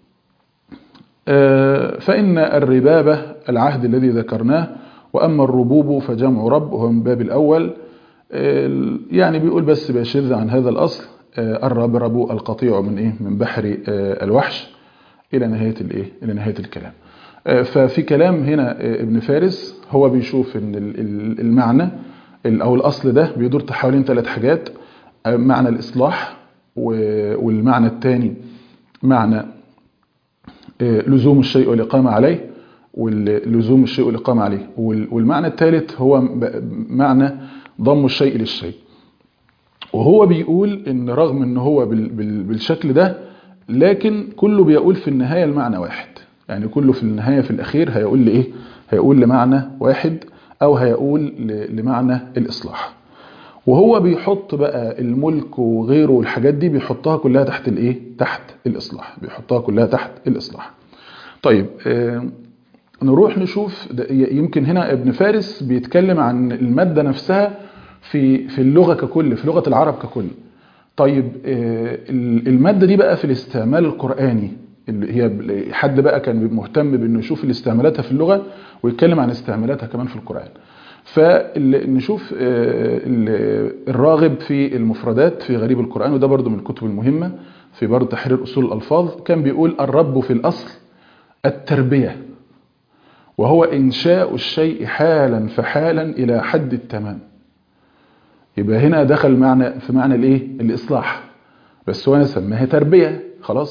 فإن الربابة العهد الذي ذكرناه، وأما الربوب فجمع رب وهو من باب الأول. يعني بيقول بس بيشذ عن هذا الأصل الربرب القطيع من بحر الوحش إلى نهاية الكلام. ففي كلام هنا ابن فارس هو بيشوف ان المعنى او الاصل ده بيدور حوالين ثلاث حاجات: معنى الاصلاح، والمعنى الثاني معنى لزوم الشيء والاقامه عليه، واللزوم الشيء والاقامه عليه، والمعنى الثالث هو معنى ضم الشيء للشيء. وهو بيقول ان رغم ان هو بالشكل ده، لكن كله بيقول في النهايه المعنى واحد. يعني كله في النهاية في الأخير هيقول لإيه؟ هيقول لمعنى واحد، أو هيقول لمعنى الإصلاح. وهو بيحط بقى الملك وغيره والحاجات دي بيحطها كلها تحت الإيه؟ تحت الإصلاح، بيحطها كلها تحت الإصلاح. طيب، نروح نشوف يمكن هنا ابن فارس بيتكلم عن المادة نفسها في اللغة ككل، في لغة العرب ككل. طيب، المادة دي بقى في الاستعمال القرآني، اللي هي حد بقى كان مهتم بانه يشوف الاستعمالاتها في اللغة ويتكلم عن استعمالاتها كمان في القرآن. فنشوف الراغب في المفردات في غريب القرآن، وده برضو من الكتب المهمة في برضو تحرير أصول الألفاظ. كان بيقول الرب في الأصل التربية، وهو إنشاء الشيء حالا فحالا إلى حد التمام. يبقى هنا دخل في معنى الإيه؟ الإصلاح، بس هو سماها تربية. خلاص.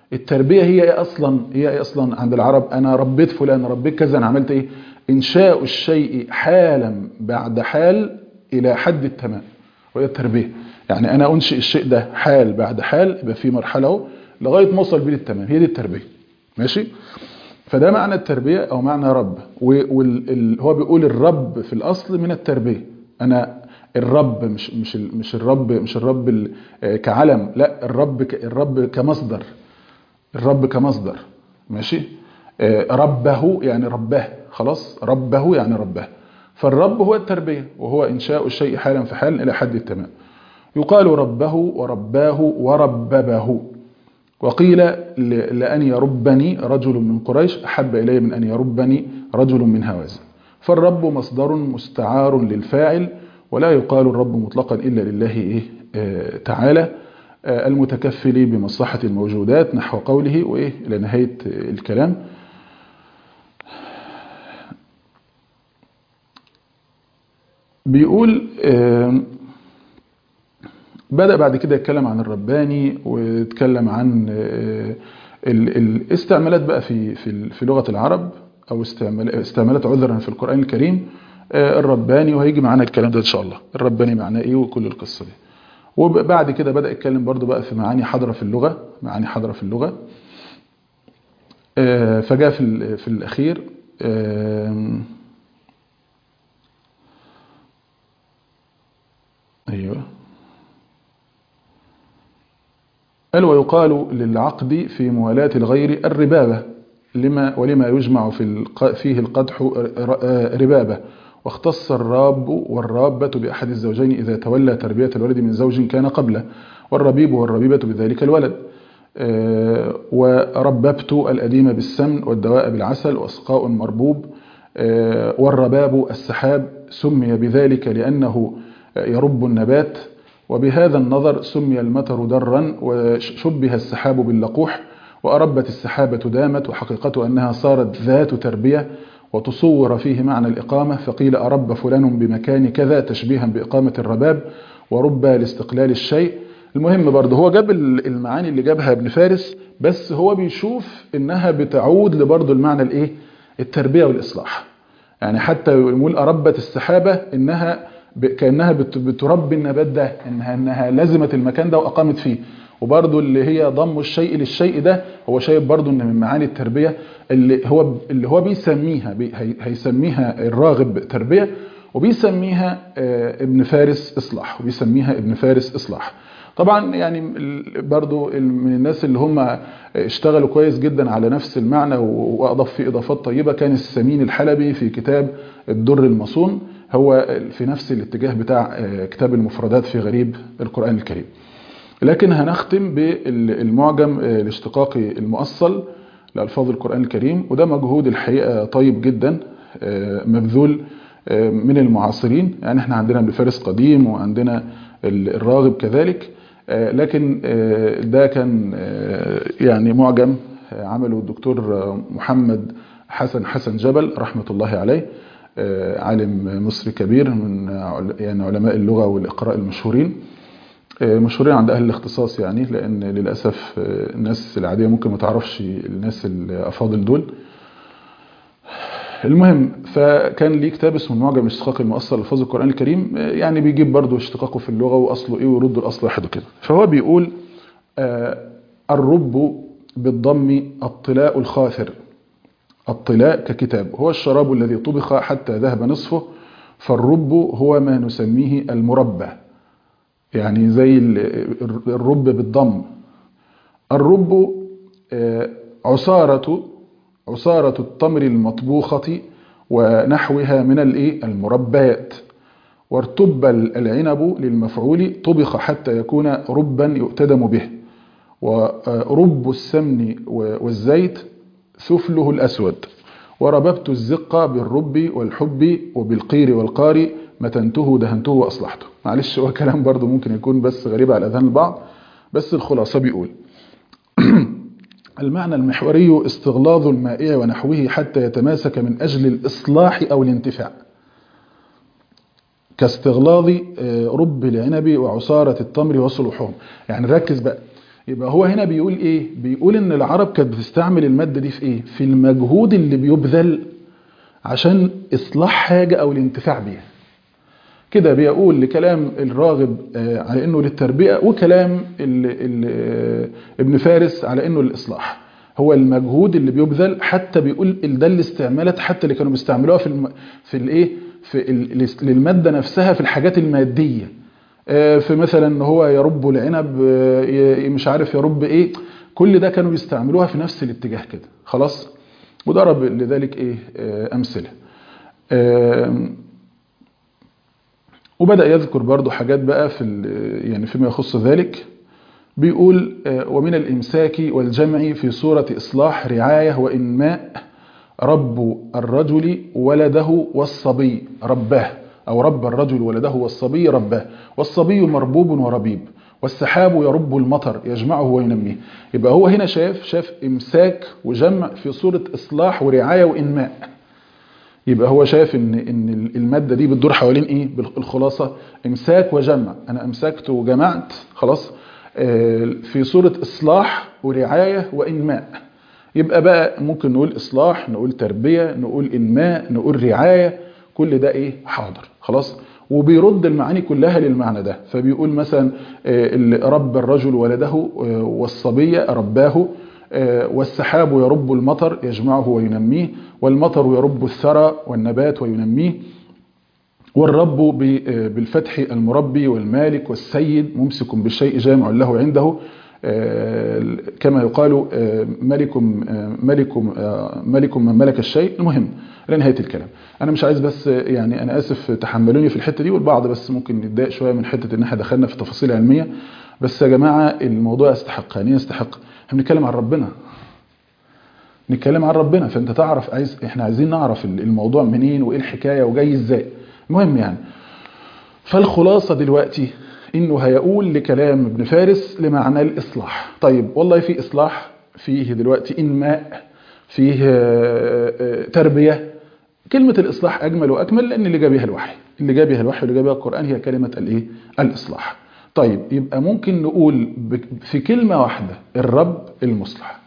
التربية هي ايه اصلا؟ هي ايه اصلا عند العرب؟ انا ربيت فلان، ربيت كذا، انا عملت ايه؟ انشاء الشيء حالا بعد حال الى حد التمام، وهي التربية. يعني انا انشئ الشيء ده حال بعد حال، يبقى في مرحلة اهو لغاية ما اوصل بيه للتمام، هي دي التربية. ماشي. فده معنى التربية او معنى رب. هو بيقول الرب في الاصل من التربية. انا الرب مش الرب كعلم، لا، الرب كمصدر. الرب كمصدر. ماشي. ربه يعني رباه، خلاص، ربه يعني رباه. فالرب هو التربية، وهو إنشاء الشيء حالا فحالا إلى حد التمام. يقال ربه ورباه ورببه. وقيل لأن يربني رجل من قريش أحب إلي من أن يربني رجل من هوازن. فالرب مصدر مستعار للفاعل، ولا يقال الرب مطلقا إلا لله تعالى المتكفل بمصلحة الموجودات، نحو قوله وإيه إلى نهاية الكلام. بيقول بدأ بعد كده يتكلم عن الرباني، ويتكلم عن الاستعمالات بقى في لغة العرب، أو استعمالات عذرا في القرآن الكريم. الرباني، وهيجي معانا الكلام ده إن شاء الله، الرباني معناه إيه وكل القصة دي. وبعد كده بدأ يتكلم برضو بقى في معاني حاضرة في اللغة، معاني حاضرة في اللغة. فجاء في الأخير أيوه، قال ويقال للعقد في موالاة الغير الربابة، ولما يجمع فيه القدح ربابة. واختص الراب والرابة بأحد الزوجين إذا تولى تربية الولد من زوج كان قبله، والربيب والربيبة بذلك الولد. ورببت الأديم بالسمن والدواء بالعسل، وأسقاء مربوب. والرباب السحاب سمي بذلك لأنه يرب النبات. وبهذا النظر سمي المطر درا، وشبه السحاب باللقوح. وأربت السحابة دامت، وحقيقة أنها صارت ذات تربية، وتصور فيه معنى الإقامة، فقيل أرب فلان بمكان كذا تشبيها بإقامة الرباب، ورب لاستقلال الشيء. المهم برضه هو جاب المعاني اللي جابها ابن فارس، بس هو بيشوف إنها بتعود لبرضه المعنى الإيه؟ التربية والإصلاح. يعني حتى يقول أربت السحابة إنها كأنها بتربي النبات ده، إنها لزمت المكان ده وأقامت فيه. وبرضه اللي هي ضم الشيء للشيء ده، هو شايف برضه إن من معاني التربية اللي هو بيسميها هيسميها الراغب تربية، وبيسميها ابن فارس إصلاح، طبعا يعني برضو من الناس اللي هم اشتغلوا كويس جدا على نفس المعنى وأضاف فيه إضافات طيبة كان السمين الحلبي في كتاب الدر المصون، هو في نفس الاتجاه بتاع كتاب المفردات في غريب القرآن الكريم. لكن هنختم بالمعجم الاشتقاقي المؤصل لألفاظ القرآن الكريم، وده مجهود الحقيقة طيب جدا مبذول من المعاصرين. يعني احنا عندنا ابن فارس قديم، وعندنا الراغب كذلك، لكن ده كان يعني معجم عمله الدكتور محمد حسن جبل رحمة الله عليه، عالم مصري كبير من يعني علماء اللغة والإقراء المشهورين عند أهل الاختصاص، يعني لأن للأسف الناس العادية ممكن ما تعرفش الناس الأفاضل دول. المهم، فكان ليه كتاب اسمه المعجم الاشتقاقي المؤصل لألفاظ القرآن الكريم، يعني بيجيب برضه اشتقاقه في اللغة وأصله إيه ويرد الأصل واحد وكده. فهو بيقول الرب بالضم الطلاء الخاثر. الطلاء ككتاب هو الشراب الذي طبخ حتى ذهب نصفه، فالرب هو ما نسميه المربى، يعني زي الرب بالضم. الرب عصارة التمر المطبوخة ونحوها من المربيات. وارتب العنب للمفعول طبخ حتى يكون ربا يؤتدم به. ورب السمن والزيت سفله الأسود. ورببت الزق بالرب والحب وبالقير والقار متنته دهنته وأصلحته. معلش هو كلام برضو ممكن يكون بس غريب على أذهان البعض، بس الخلاصة بيقول المعنى المحوري استغلاظ المائع ونحوه حتى يتماسك من أجل الإصلاح أو الانتفاع، كاستغلاظ رب العنب وعصارة التمر وصلحهم. يعني ركز بقى، يبقى هو هنا بيقول ايه؟ بيقول ان العرب كانت بتستعمل المادة دي في ايه؟ في المجهود اللي بيبذل عشان اصلاح حاجة او الانتفاع بيها. كده بيقول لكلام الراغب على انه للتربية، وكلام ابن فارس على انه للاصلاح. هو المجهود اللي بيبذل، حتى بيقول ده الاستعمالات حتى اللي كانوا بيستعملوها في الايه، للمادة نفسها في الحاجات المادية. في مثلا ان هو يرب العنب، مش عارف يرب ايه، كل ده كانوا بيستعملوها في نفس الاتجاه كده. خلاص. وضرب لذلك ايه امثله. وبدأ يذكر برضو حاجات بقى يعني فيما يخص ذلك. بيقول ومن الإمساك والجمع في صورة إصلاح رعاية وإنماء رب الرجل ولده والصبي رباه، أو رب الرجل ولده والصبي رباه، والصبي مربوب وربيب، والسحاب يرب المطر يجمعه وينميه. يبقى هو هنا شاف إمساك وجمع في صورة إصلاح ورعاية وإنماء. يبقى هو شايف ان المادة دي بتدور حوالين ايه؟ بالخلاصة امساك وجمع، انا امسكت وجمعت خلاص في صورة اصلاح ورعاية وانماء. يبقى بقى ممكن نقول اصلاح، نقول تربية، نقول انماء، نقول رعاية، كل ده ايه؟ حاضر. خلاص. وبيرد المعاني كلها للمعنى ده. فبيقول مثلا رب الرجل ولده والصبي رباه، والسحاب يرب المطر يجمعه وينميه، والمطر يرب الثرى والنبات وينميه، والرب بالفتح المربي والمالك والسيد ممسك بالشيء جامع له عنده، كما يقال ملك من ملك الشيء. المهم لنهاية الكلام. انا مش عايز بس يعني، انا اسف تحملوني في الحتة دي، والبعض بس ممكن يتضايق شوية من حتة ان احنا دخلنا في تفاصيل علمية، بس يا جماعة الموضوع يستحق. يعني يستحق، احنا بنتكلم عن ربنا، نتكلم عن ربنا. فانت تعرف، احنا عايزين نعرف الموضوع منين وايه الحكاية وجاي ازاي. المهم يعني، فالخلاصة دلوقتي انه هيقول لكلام ابن فارس لمعنى الاصلاح. طيب والله في اصلاح، فيه دلوقتي انماء، فيه تربية. كلمة الاصلاح اجمل واكمل، لان اللي جاب بها الوحي، اللي جاب بها الوحي واللي جاب بها القرآن هي كلمة الايه؟ الاصلاح. طيب يبقى ممكن نقول في كلمة واحدة الرب المصلح،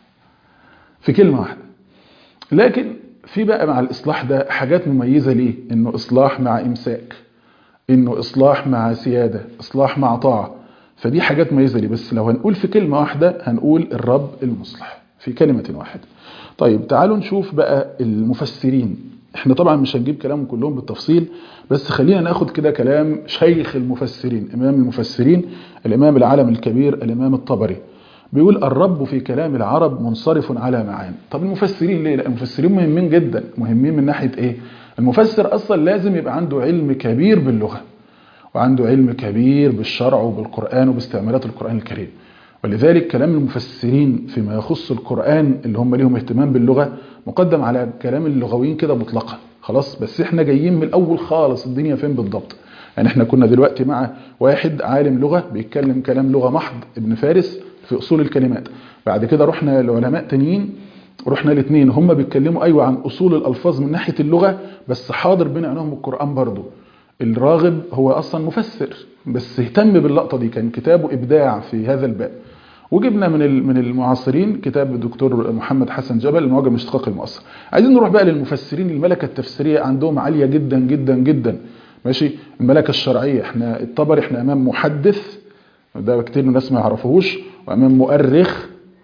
في كلمة واحدة. لكن في بقى مع الإصلاح ده حاجات مميزة ليه، إنه إصلاح مع إمساك، إنه إصلاح مع سيادة، إصلاح مع طاعة. فدي حاجات مميزة ليه. بس لو هنقول في كلمة واحدة هنقول الرب المصلح في كلمة واحدة. طيب تعالوا نشوف بقى المفسرين. احنا طبعا مش هنجيب كلامهم كلهم بالتفصيل، بس خلينا ناخد كده كلام شيخ المفسرين، إمام المفسرين، الإمام العالم الكبير الإمام الطبري. بيقول الرب في كلام العرب منصرف على معاني. طب المفسرين ليه؟ لا، المفسرين مهمين جدا. مهمين من ناحية ايه؟ المفسر اصلا لازم يبقى عنده علم كبير باللغة، وعنده علم كبير بالشرع وبالقرآن وباستعمالات القرآن الكريم. ولذلك كلام المفسرين فيما يخص القرآن اللي هم ليهم اهتمام باللغة مقدم على كلام اللغويين كده مطلقا. خلاص. بس احنا جايين من الاول خالص، الدنيا فين بالضبط. يعني احنا كنا دلوقتي مع واحد عالم لغة بيتكلم كلام لغة محض، ابن فارس، في اصول الكلمات. بعد كده رحنا لعلماء تانيين، رحنا الاثنين هم بيتكلموا ايوه عن اصول الالفاظ من ناحية اللغة، بس حاضر بين عينهم القرآن برضو. الراغب هو اصلا مفسر بس اهتم باللقطة دي، كان كتابه ابداع في هذا الباب. وجبنا من المعاصرين كتاب الدكتور محمد حسن جبل المعجم الاشتقاق المؤثر. عايزين نروح بقى للمفسرين. الملكة التفسيرية عندهم عالية جدا جدا جدا. ماشي. الملكة الشرعية، احنا الطبري احنا امام محدث، ده كتير من الناس ما يعرفوهوش، وامام مؤرخ،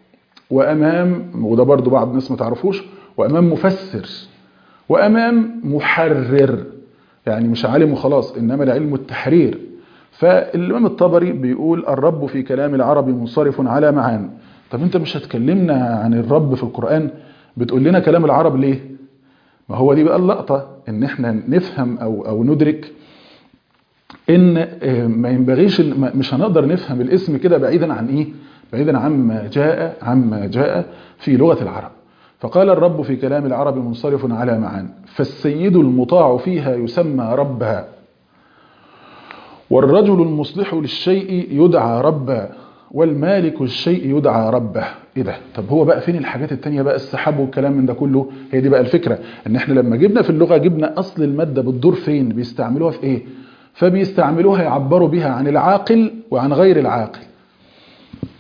وامام، وده برضو بعض الناس ما تعرفوش، وامام مفسر، وامام محرر. يعني مش عالم وخلاص، انما العلم التحرير. فالإمام الطبري بيقول الرب في كلام العرب منصرف على معان. طب انت مش هتكلمنا عن الرب في القرآن، بتقول لنا كلام العرب ليه؟ ما هو دي بقى اللقطة، ان احنا نفهم او ندرك ان ما ينبغيش، مش هنقدر نفهم الاسم كده بعيدا عن ايه؟ بعيدا عما جاء في لغة العرب. فقال الرب في كلام العرب منصرف على معان، فالسيد المطاع فيها يسمى ربها، والرجل المصلح للشيء يدعى ربا، والمالك الشيء يدعى ربه. ايه ده؟ طب هو بقى فين الحاجات التانية بقى، السحاب والكلام من ده كله؟ هي دي بقى الفكرة، ان احنا لما جبنا في اللغة جبنا اصل المادة بتدور فين، بيستعملوها في ايه. فبيستعملوها يعبروا بها عن العاقل وعن غير العاقل.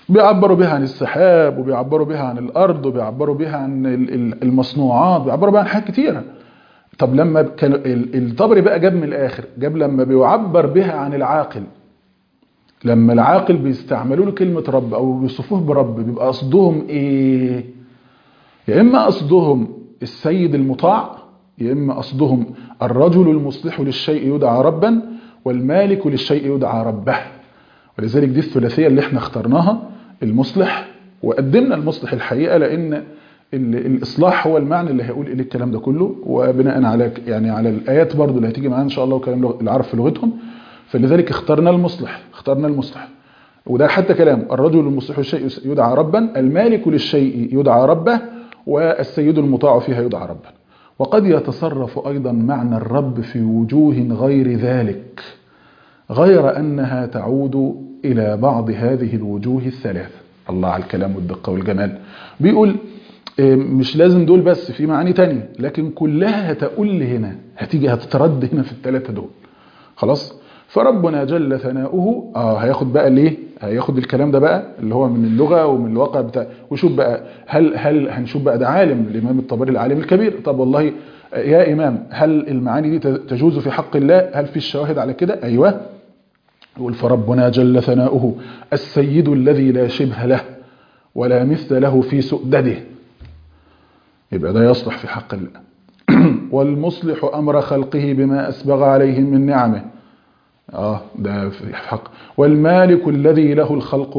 بيعبروا بها عن السحاب، وبيعبروا بها عن الأرض، وبيعبروا بها عن المصنوعات، بيعبروا بها عن حاجات كتيرة. طب لما كان الطبري بقى جاب من الآخر، جاب لما بيعبر بها عن العاقل، لما العاقل بيستعملوا له كلمة رب أو بيوصفوه برب، بيبقى قصدهم إيه؟ يا إما قصدهم السيد المطاع، يا إما قصدهم الرجل المصلح للشيء يدعى ربا، والمالك للشيء يدعى ربه. ولذلك دي الثلاثية اللي احنا اخترناها، المصلح، وقدمنا المصلح الحقيقة لأن الإصلاح هو المعنى اللي هيقول إليه الكلام ده كله، وبناء على يعني على الآيات برضو اللي هتيجي معانا إن شاء الله وكلام العرب في لغتهم، فلذلك اخترنا المصلح. وده حتى كلام الرجل المصلح للشيء يدعى ربا، المالك للشيء يدعى ربه، والسيد المطاع فيها يدعى ربا. وقد يتصرف أيضا معنى الرب في وجوه غير ذلك، غير أنها تعود إلى بعض هذه الوجوه الثلاثة. الله على الكلام والدقة والجمال. بيقول مش لازم دول بس، في معاني تانية، لكن كلها هتقول هنا، هتيجي هتترد هنا في الثلاثة دول. خلاص. فربنا جل ثناؤه هياخد بقى ليه، هياخد الكلام ده بقى اللي هو من اللغة ومن الواقع بتاع، وشوف بقى هل هنشوف بقى ده عالم الإمام الطبري العالم الكبير. طب والله يا إمام، هل المعاني دي تجوز في حق الله؟ هل في الشواهد على كده؟ أيوة. يقول فربنا جل ثناؤه السيد الذي لا شبه له ولا مثل له في سؤدده، يبقى ده يصلح في حق الله. والمصلح أمر خلقه بما أسبغ عليهم من نعمه، ده في حق. والمالك الذي له الخلق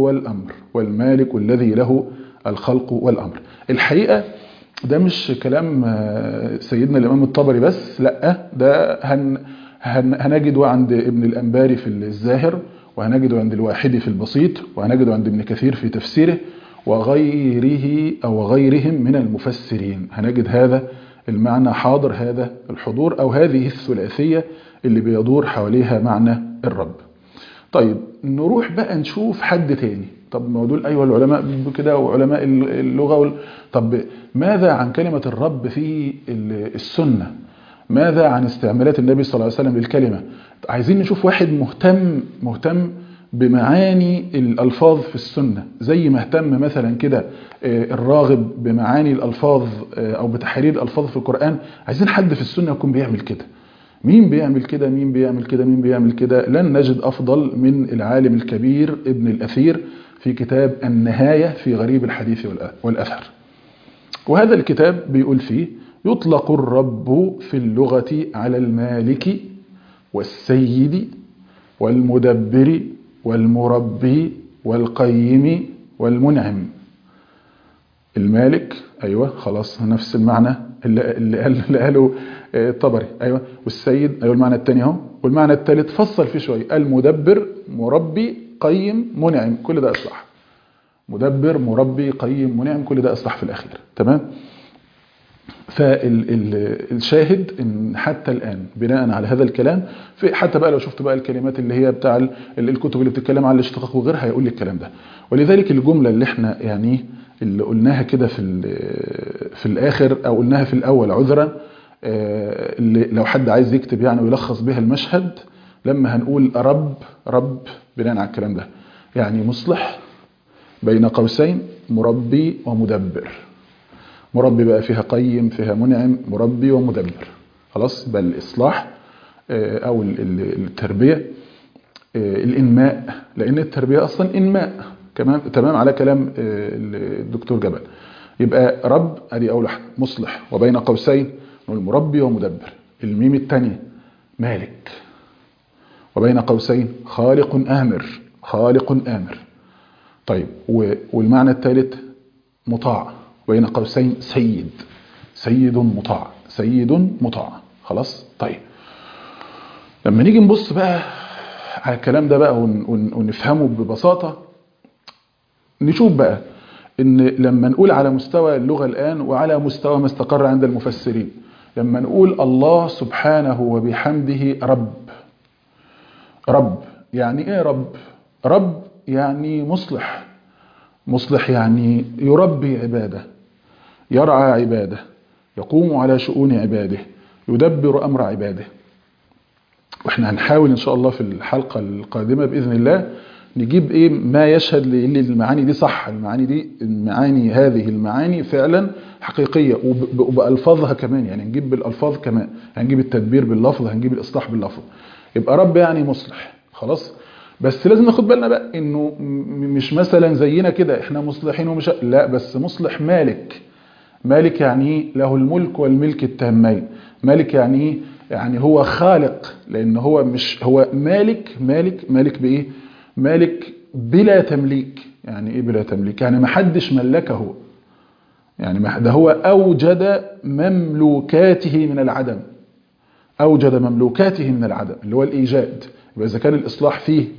والأمر. الحقيقة ده مش كلام سيدنا الإمام الطبري بس، لا، ده هنجده عند ابن الأنباري في الزاهر، وهنجده عند الواحدي في البسيط، وهنجده عند ابن كثير في تفسيره، وغيره أو غيرهم من المفسرين. هنجد هذا المعنى حاضر، هذا الحضور أو هذه الثلاثية اللي بيدور حواليها معنى الرب. طيب نروح بقى نشوف حد تاني. طب ما دول أيوة العلماء كده وعلماء اللغة طب ماذا عن كلمة الرب في السنة؟ ماذا عن استعمالات النبي صلى الله عليه وسلم للكلمة؟ عايزين نشوف واحد مهتم بمعاني الألفاظ في السنة، زي ما اهتم مثلا كده الراغب بمعاني الألفاظ أو بتحرير الألفاظ في القرآن. عايزين حد في السنة يكون بيعمل كده. مين بيعمل كده؟ لن نجد أفضل من العالم الكبير ابن الأثير في كتاب النهاية في غريب الحديث والأثر. وهذا الكتاب بيقول فيه يطلق الرب في اللغة على المالك والسيد والمدبر والمربي والقيم والمنعم. المالك، أيوة خلاص، نفس المعنى اللي قاله الطبري، أيوة. والسيد، أيوة المعنى الثاني اهو. والمعنى الثالث فصل فيه شوية، المدبر، مربي، قيم، منعم، كل ده أصلح. مدبر، مربي، قيم، منعم، كل ده أصلح في الأخير. تمام. فالشاهد ان حتى الآن بناء على هذا الكلام، في حتى بقى لو شفت بقى الكلمات اللي هي بتاع الكتب اللي بتتكلم عن الاشتقاق وغيرها هيقول لي الكلام ده. ولذلك الجملة اللي احنا يعني اللي قلناها كده في الآخر أو قلناها في الأول عذرا، اللي لو حد عايز يكتب يعني ويلخص بها المشهد، لما هنقول رب بناء على الكلام ده يعني مصلح بين قوسين مربي ومدبر. مربي بقى فيها قيم، فيها منعم، مربي ومدبر. خلاص. بل الإصلاح أو التربية، الإنماء، لأن التربية أصلا إنماء كمان. تمام على كلام الدكتور جبل. يبقى رب ادي اول واحده، مصلح، وبين قوسين المربي ومدبر. الميم الثانيه مالك، وبين قوسين خالق آمر. طيب والمعنى الثالث مطاع، بين قوسين سيد مطاع. خلاص. طيب لما نيجي نبص بقى على الكلام ده بقى ونفهمه ببساطة، نشوف بقى ان لما نقول على مستوى اللغة الآن وعلى مستوى ما استقر عند المفسرين، لما نقول الله سبحانه وبحمده رب يعني ايه رب يعني مصلح يعني يربي عباده، يرعى عباده، يقوم على شؤون عباده، يدبر أمر عباده. واحنا هنحاول إن شاء الله في الحلقة القادمة بإذن الله نجيب ايه ما يشهد للمعاني دي صح، المعاني دي، المعاني هذه المعاني فعلا حقيقية وبألفاظها كمان، يعني نجيب بالألفاظ كمان، هنجيب التدبير باللفظ، هنجيب الإصلاح باللفظ، يبقى رب يعني مصلح خلاص. بس لازم ناخد بالنا بقى انه مش مثلا زينا كده احنا مصلحين ومش، لا، بس مصلح مالك. مالك يعني له الملك والملك التامين. مالك يعني يعني هو خالق، لان هو مش هو مالك بايه؟ مالك بلا تمليك. يعني ايه بلا تمليك؟ يعني ما حدش ملكه، يعني ده هو اوجد مملوكاته من العدم. اوجد مملوكاته من العدم اللي هو الايجاد. يبقى اذا كان الاصلاح فيه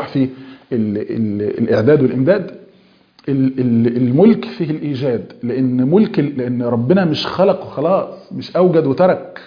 الاعداد والامداد، الملك فيه الايجاد، لان ربنا مش خلق وخلاص، مش اوجد وترك.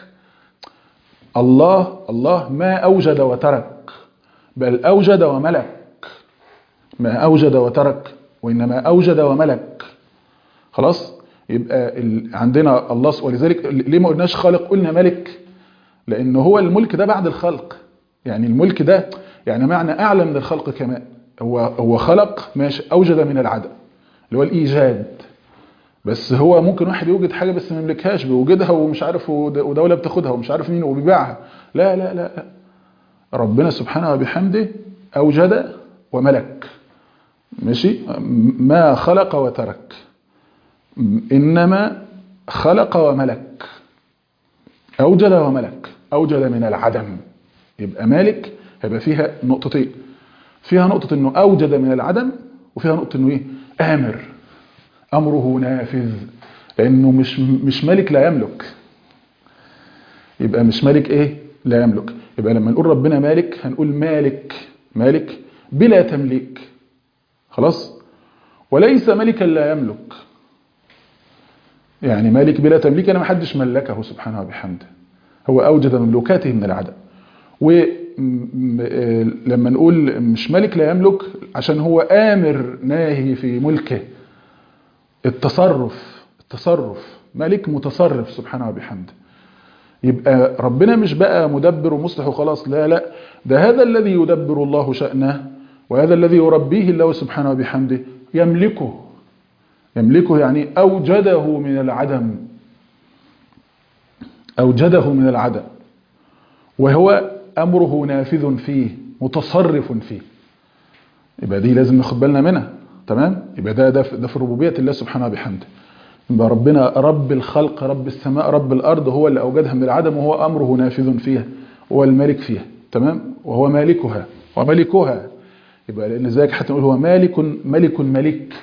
الله ما اوجد وترك، بل اوجد وملك. ما اوجد وترك، وانما اوجد وملك. خلاص. يبقى عندنا الله، ولذلك ليه ما قلناش خالق، قلنا ملك، لان هو الملك ده بعد الخلق. يعني الملك ده يعني معنى اعلى من الخلق كمان. هو خلق ماشي، اوجد من العدم اللي هو الايجاد. بس هو ممكن واحد يوجد حاجه بس ما يملكهاش، بيوجدها ومش عارف، ودوله بتاخدها ومش عارف مين وبيبيعها. لا لا لا لا، ربنا سبحانه وبحمده اوجد وملك. ماشي. ما خلق وترك، انما خلق وملك. اوجد وملك، اوجد من العدم. يبقى مالك هيبقى فيها نقطتين، فيها نقطه انه اوجد من العدم، وفيها نقطه انه ايه؟ امر، امره نافذ. لانه مش ملك لا يملك. يبقى مش ملك ايه؟ لا يملك. يبقى لما نقول ربنا مالك هنقول مالك بلا تمليك. خلاص. وليس ملكا لا يملك. يعني مالك بلا تمليك، انا ما حدش ملكه سبحانه وبحمده، هو اوجد مملوكاته من العدم. ولما نقول مش ملك لا يملك، عشان هو آمر ناهي في ملكه. التصرف ملك متصرف سبحانه وبحمده. يبقى ربنا مش بقى مدبر ومصلح وخلاص، لا لا، ده هذا الذي يدبر الله شأنه، وهذا الذي يربيه الله سبحانه وبحمده. يملكه يعني أوجده من العدم، وهو أمره نافذ فيه، متصرف فيه. يبقى دي لازم ناخد بالنا منها. تمام. يبقى ده في ربوبية الله سبحانه وبحمده. يبقى ربنا رب الخلق، رب السماء، رب الأرض، هو اللي أوجدها من العدم، وهو أمره نافذ فيها، هو الملك فيها. تمام. وهو مالكها وملكها. يبقى لأن ذلك حتى نقول هو ملك.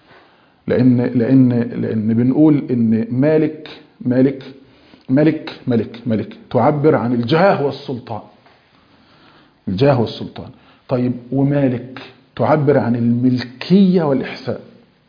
لأن بنقول إن ملك تعبر عن الجاه والسلطان. طيب ومالك تعبر عن الملكية والإحسان.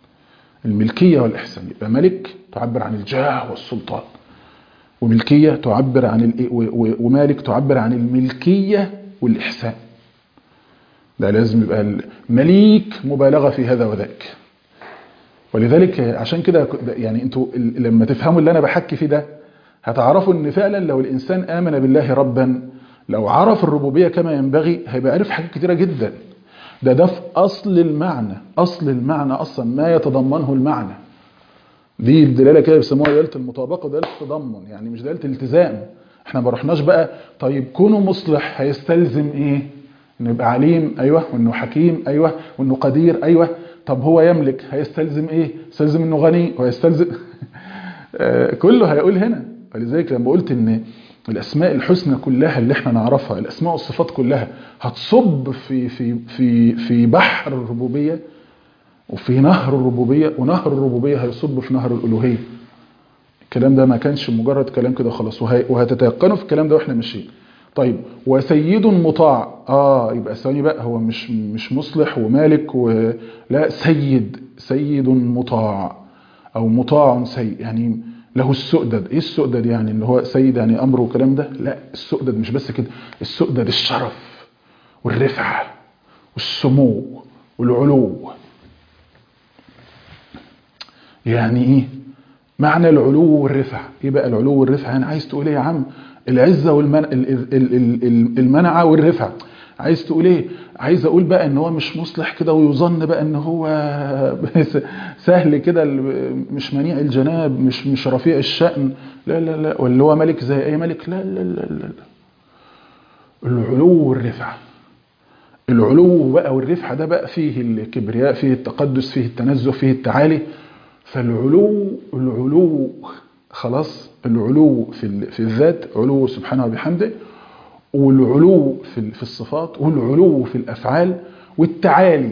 يبقى ملك تعبر عن الجاه والسلطان، وملكية تعبر عن ومالك تعبر عن الملكية والإحسان. ده لازم يبقى المليك مبالغة في هذا وذاك. ولذلك عشان كده يعني انتوا لما تفهموا اللي انا بحكي فيه ده، هتعرفوا ان فعلا لو الانسان امن بالله ربا، لو عرف الربوبية كما ينبغي، هيبقى عارف حاجات كتيرة جدا. ده في اصل المعنى اصلا ما يتضمنه المعنى. دي الدلاله كده بيسموها دلاله المطابقه ودلاله التضمن، يعني مش دلاله الالتزام. احنا ما رحناش بقى طيب كونه مصلح هيستلزم ايه؟ انه يبقى عليم، ايوه، وانه حكيم، ايوه، وانه قدير، ايوه. طب هو يملك هيستلزم ايه؟ يستلزم انه غني، ويستلزم كله هيقول هنا. فلذلك لما قلت ان الاسماء الحسنى كلها اللي احنا نعرفها، الاسماء والصفات كلها هتصب في بحر الربوبيه وفي نهر الربوبيه، ونهر الربوبيه هيصب في نهر الالوهيه. الكلام ده ما كانش مجرد كلام كده خلاص، وهتتيقنوا في الكلام ده واحنا ماشيين. طيب وسيد مطاع، يبقى ثاني بقى، هو مش مصلح ومالك لا، سيد مطاع، او مطاع سيد، يعني له السؤدد. ايه السؤدد؟ يعني اللي هو سيد يعني امره والكلام ده. لا، السؤدد مش بس كده، السؤدد الشرف والرفعه والسمو والعلو. يعني ايه معنى العلو والرفعه؟ ايه بقى العلو والرفعه؟ يعني عايز تقول ايه يا عم؟ العزه والمنعه والرفعه. عايز تقول ايه؟ عايز اقول بقى ان هو مش مصلح كده ويظن بقى ان هو سهل كده، مش منيع الجناب، مش رفيع الشأن، لا لا لا، واللي هو ملك زي اي ملك، لا لا لا لا, لا. العلو والرفعة، العلو بقى والرفعة ده بقى فيه الكبرياء، فيه التقدس، فيه التنزه، فيه التعالي. العلو خلاص، العلو في الذات، علو سبحانه وبحمده، والعلو في الصفات، والعلو في الأفعال، والتعالي،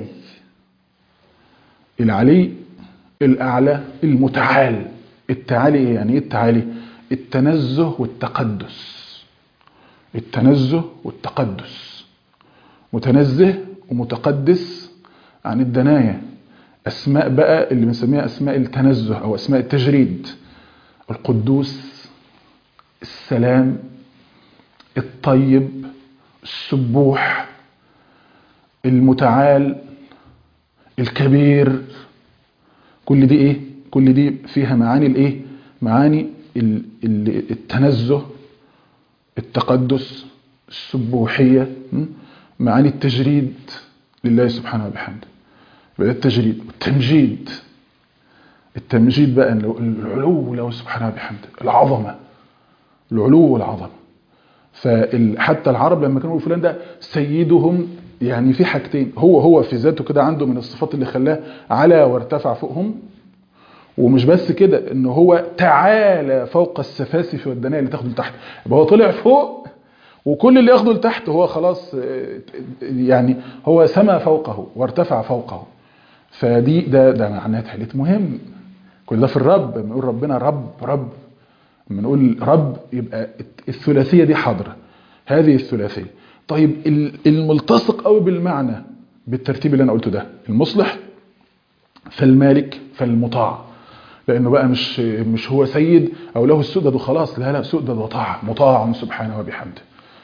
العلي الأعلى المتعال. التعالي إيه؟ يعني إيه التعالي؟ التنزه والتقدس، التنزه والتقدس، متنزه ومتقدس عن الدنايا. أسماء بقى اللي بنسميها أسماء التنزه أو أسماء التجريد: القدوس، السلام، الطيب، السبوح، المتعال، الكبير. كل دي ايه؟ كل دي فيها معاني الايه؟ معاني التنزه، التقدس، السبوحية، معاني التجريد لله سبحانه وبحمده. يبقى التجريد والتمجيد. التمجيد بقى العلو له سبحانه وبحمده، العظمة، العلو والعظمة. فحتى العرب لما كانوا فلان ده سيدهم، يعني في حاجتين، هو في ذاته كده عنده من الصفات اللي خلاه على وارتفع فوقهم، ومش بس كده، ان هو تعالى فوق السفاسف والدنايا اللي تاخده لتحت. يبقى هو طلع فوق، وكل اللي ياخده لتحت هو خلاص، يعني هو سما فوقه وارتفع فوقه. فدي ده معناه تحليت مهم. كل ده في الرب. لما نقول ربنا رب، لما نقول رب يبقى الثلاثية دي حاضرة، هذه الثلاثية. طيب الملتصق قوي بالمعنى بالترتيب اللي انا قلته ده: المصلح، فالمالك، فالمطاع. لانه بقى مش هو سيد او له السؤدد وخلاص، لا لا، سؤدد وطاعة، مطاع سبحانه وبحمده.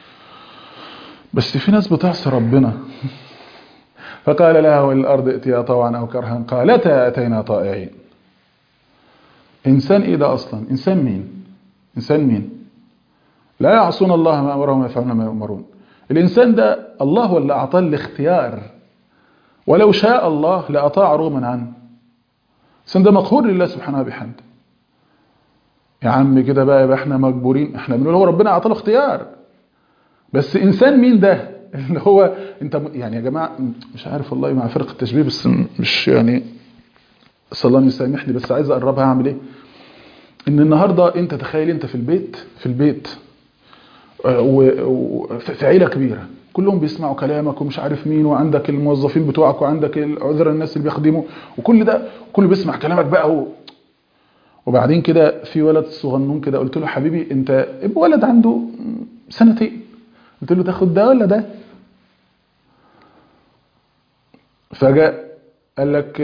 بس في ناس بتعصي ربنا. فقال لها والارض ائتيا طوعا او كرها قالتا اتينا طائعين. انسان ايه ده اصلا؟ انسان مين؟ انسان مين؟ لا يعصون الله ما امرهم ويفعلون ما يؤمرون. الانسان ده الله هو اللي اعطاه الاختيار، ولو شاء الله لاطاع رغما عنه. الانسان ده مقهور لله سبحانه وبحمده. يا عم كده بقى، يبقى احنا مجبورين، احنا بنقول هو ربنا اعطاه اختيار، بس انسان مين ده اللي هو انت يعني يا جماعه مش عارف والله مع فرق التشبيه، بس مش يعني صلى الله يسامحني، بس عايز اقربها. اعمل ايه؟ ان النهارده انت تخيل انت في البيت وفي عيله كبيره كلهم بيسمعوا كلامك ومش عارف مين، وعندك الموظفين بتوعك، وعندك العذر الناس اللي بيخدموا، وكل ده كله بيسمع كلامك بقى وبعدين كده في ولد صغنون كده، قلت له حبيبي انت ولد عنده سنتين، قلت له تاخد ده ولا ده؟ فجاء قال لك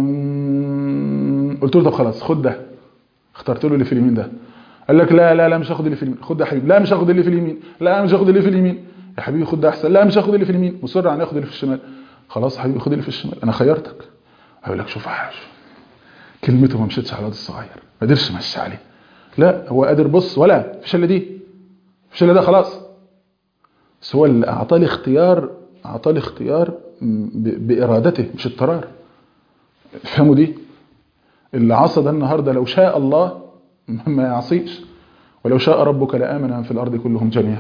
قلت له طب خلاص خد ده، اخترت له اللي في اليمين ده. قال لك لا لا لا مش هاخد اللي في اليمين. خد ده يا حبيبي. لا مش هاخد اللي في اليمين. لا مش هاخد اللي في اليمين. يا حبيبي خد ده احسن. لا مش هاخد اللي في اليمين. مصر على ياخد اللي في الشمال. خلاص يا حبيبي خد اللي في الشمال، انا خيرتك. هيقول لك شوف كلمته ما مشيتش على الواد الصغير، ما قدرش ماشي عليه. لا هو قادر، بص ولا فيش الا دي، فيش الا ده، خلاص. بس هو اللي اعطاه الاختيار، اعطاه الاختيار بارادته مش اضطرار. فهموا دي؟ اللي عصى ده النهارده لو شاء الله ما يعصيش. ولو شاء ربك لآمن من في الأرض كلهم جميعا.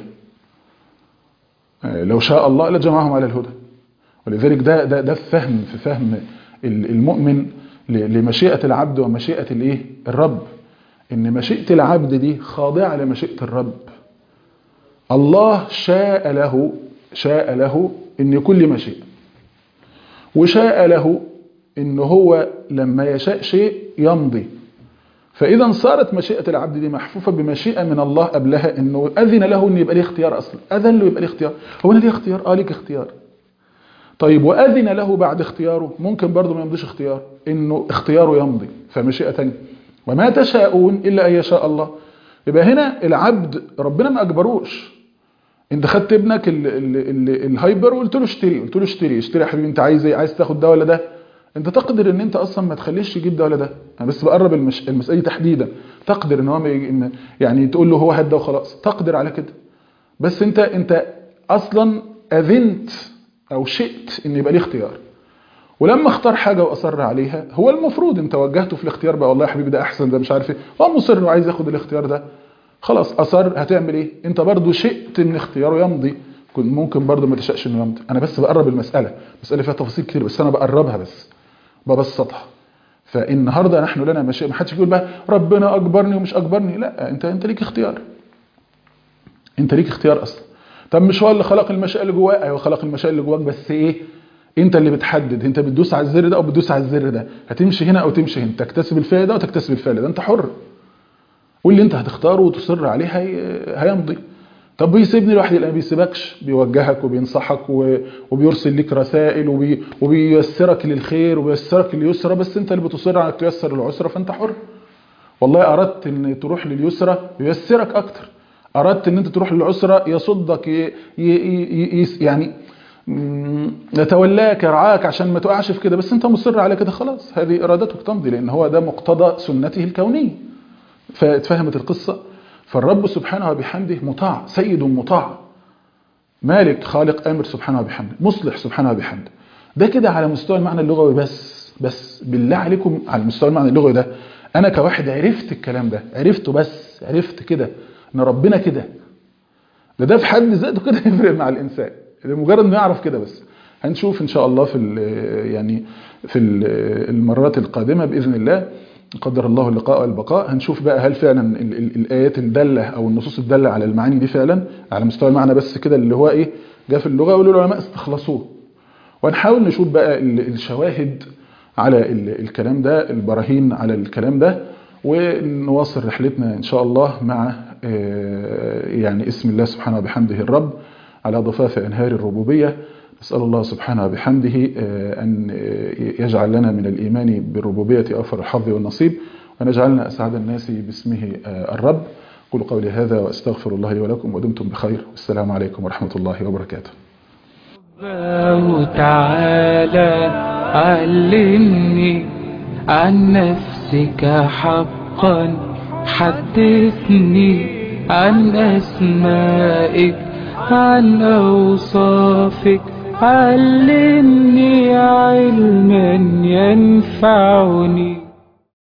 لو شاء الله لجمعهم على الهدى. ولذلك ده في فهم المؤمن لمشيئة العبد ومشيئة الايه؟ الرب. ان مشيئة العبد دي خاضعة لمشيئة الرب. الله شاء له ان يكون لي مشيئة، وشاء له ان هو لما يشاء شيء يمضي. فإذا صارت مشيئة العبد دي محفوفة بمشيئة من الله قبلها، إنه أذن له إن يبقى ليه اختيار أصلا، أذن له يبقى ليه اختيار. هو أنا ليه اختيار؟ ليك اختيار. طيب وأذن له بعد اختياره، ممكن برضه ما يمضيش اختيار، إنه اختياره يمضي فمشيئة تانية. وما تشاءون إلا أن يشاء الله. يبقى هنا العبد ربنا ما أجبروش. أنت خدت ابنك الهايبر وقلت له اشتري يا حبيبي، أنت عايز إيه؟ عايز تاخد ده ولا ده؟ انت تقدر ان انت اصلا ما تخليش يجيب ده ولا ده. انا بس بقرب المسألة تحديدا. تقدر ان هو يعني تقول له هو هات ده وخلاص، تقدر على كده. بس انت اصلا أذنت أو شئت إن يبقى لي اختيار. ولما اختار حاجة وأصر عليها، هو المفروض انت وجهته في الاختيار بقى، والله يا حبيبي ده أحسن، ده مش عارف ايه، هو مصر وعايز ياخد الاختيار ده، خلاص أصر، هتعمل ايه؟ انت برضو شئت ان اختياره يمضي، ممكن برضو ما تشأش انه يمضي. انا بس بقرب المسألة فيها تفاصيل كتير، بس انا بقربها بس ببسطها. فالنهارده نحن لنا مشيئة، ما حدش يقول بقى ربنا اجبرني ومش اجبرني، لا، انت ليك اختيار، انت ليك اختيار اصلا. طب مش هو اللي خلق المشيئة اللي جواك؟ ايوه خلق المشيئة اللي جواك، بس ايه؟ انت اللي بتحدد، انت بتدوس على الزر ده او بتدوس على الزر ده، هتمشي هنا او تمشي هنا، تكتسب الفعل ده وتكتسب الفعل ده، انت حر. واللي انت هتختاره وتصر عليه هيمضي. طب بيسيبني لوحدي؟ لا، ما بيسيبكش، بيوجهك وبينصحك وبيرسل لك رسائل وبييسرك للخير وبييسرك لليسرى، بس انت اللي بتصر على تيسر العسرى، فانت حر. والله اردت ان تروح لليسرى ييسرك اكتر، اردت ان انت تروح للعسرى يصدك يعني يتولاك يرعاك عشان ما تقعش في كده، بس انت مصر على كده، خلاص هذه ارادتك تمضي، لان هو ده مقتضى سنته الكونيه. فاتفهمت القصه. فالرب سبحانه وبحمده مطاع، سيد مطاع، مالك خالق امر سبحانه وبحمده، مصلح سبحانه وبحمده. ده كده على مستوى المعنى اللغوي بس بالله عليكم على مستوى المعنى اللغوي ده، انا كواحد عرفت الكلام ده، عرفته، بس عرفت كده ان ربنا كده، ده في حد ذاته كده يفرق مع الانسان، مجرد ما يعرف كده بس. هنشوف ان شاء الله في المرات القادمه باذن الله، قدر الله اللقاء والبقاء، هنشوف بقى هل فعلا الايات الداله او النصوص الداله على المعاني دي فعلا على مستوى المعنى بس كده، اللي هو ايه جاء في اللغه والعلماء استخلصوه، وهنحاول نشوف بقى الشواهد على الكلام ده، البراهين على الكلام ده، ونواصل رحلتنا ان شاء الله مع يعني اسم الله سبحانه وبحمده الرب على ضفاف انهار الربوبيه. نسأل الله سبحانه وبحمده أن يجعل لنا من الإيمان بالربوبية أوفر الحظ والنصيب، ونجعلنا أسعد الناس باسمه الرب. قولوا قولي هذا وأستغفر الله لي ولكم، ودمتم بخير، والسلام عليكم ورحمة الله وبركاته. تعالى علمني عن نفسك حقا، حدثني عن أسمائك، عن أوصافك، علمني علما ينفعني.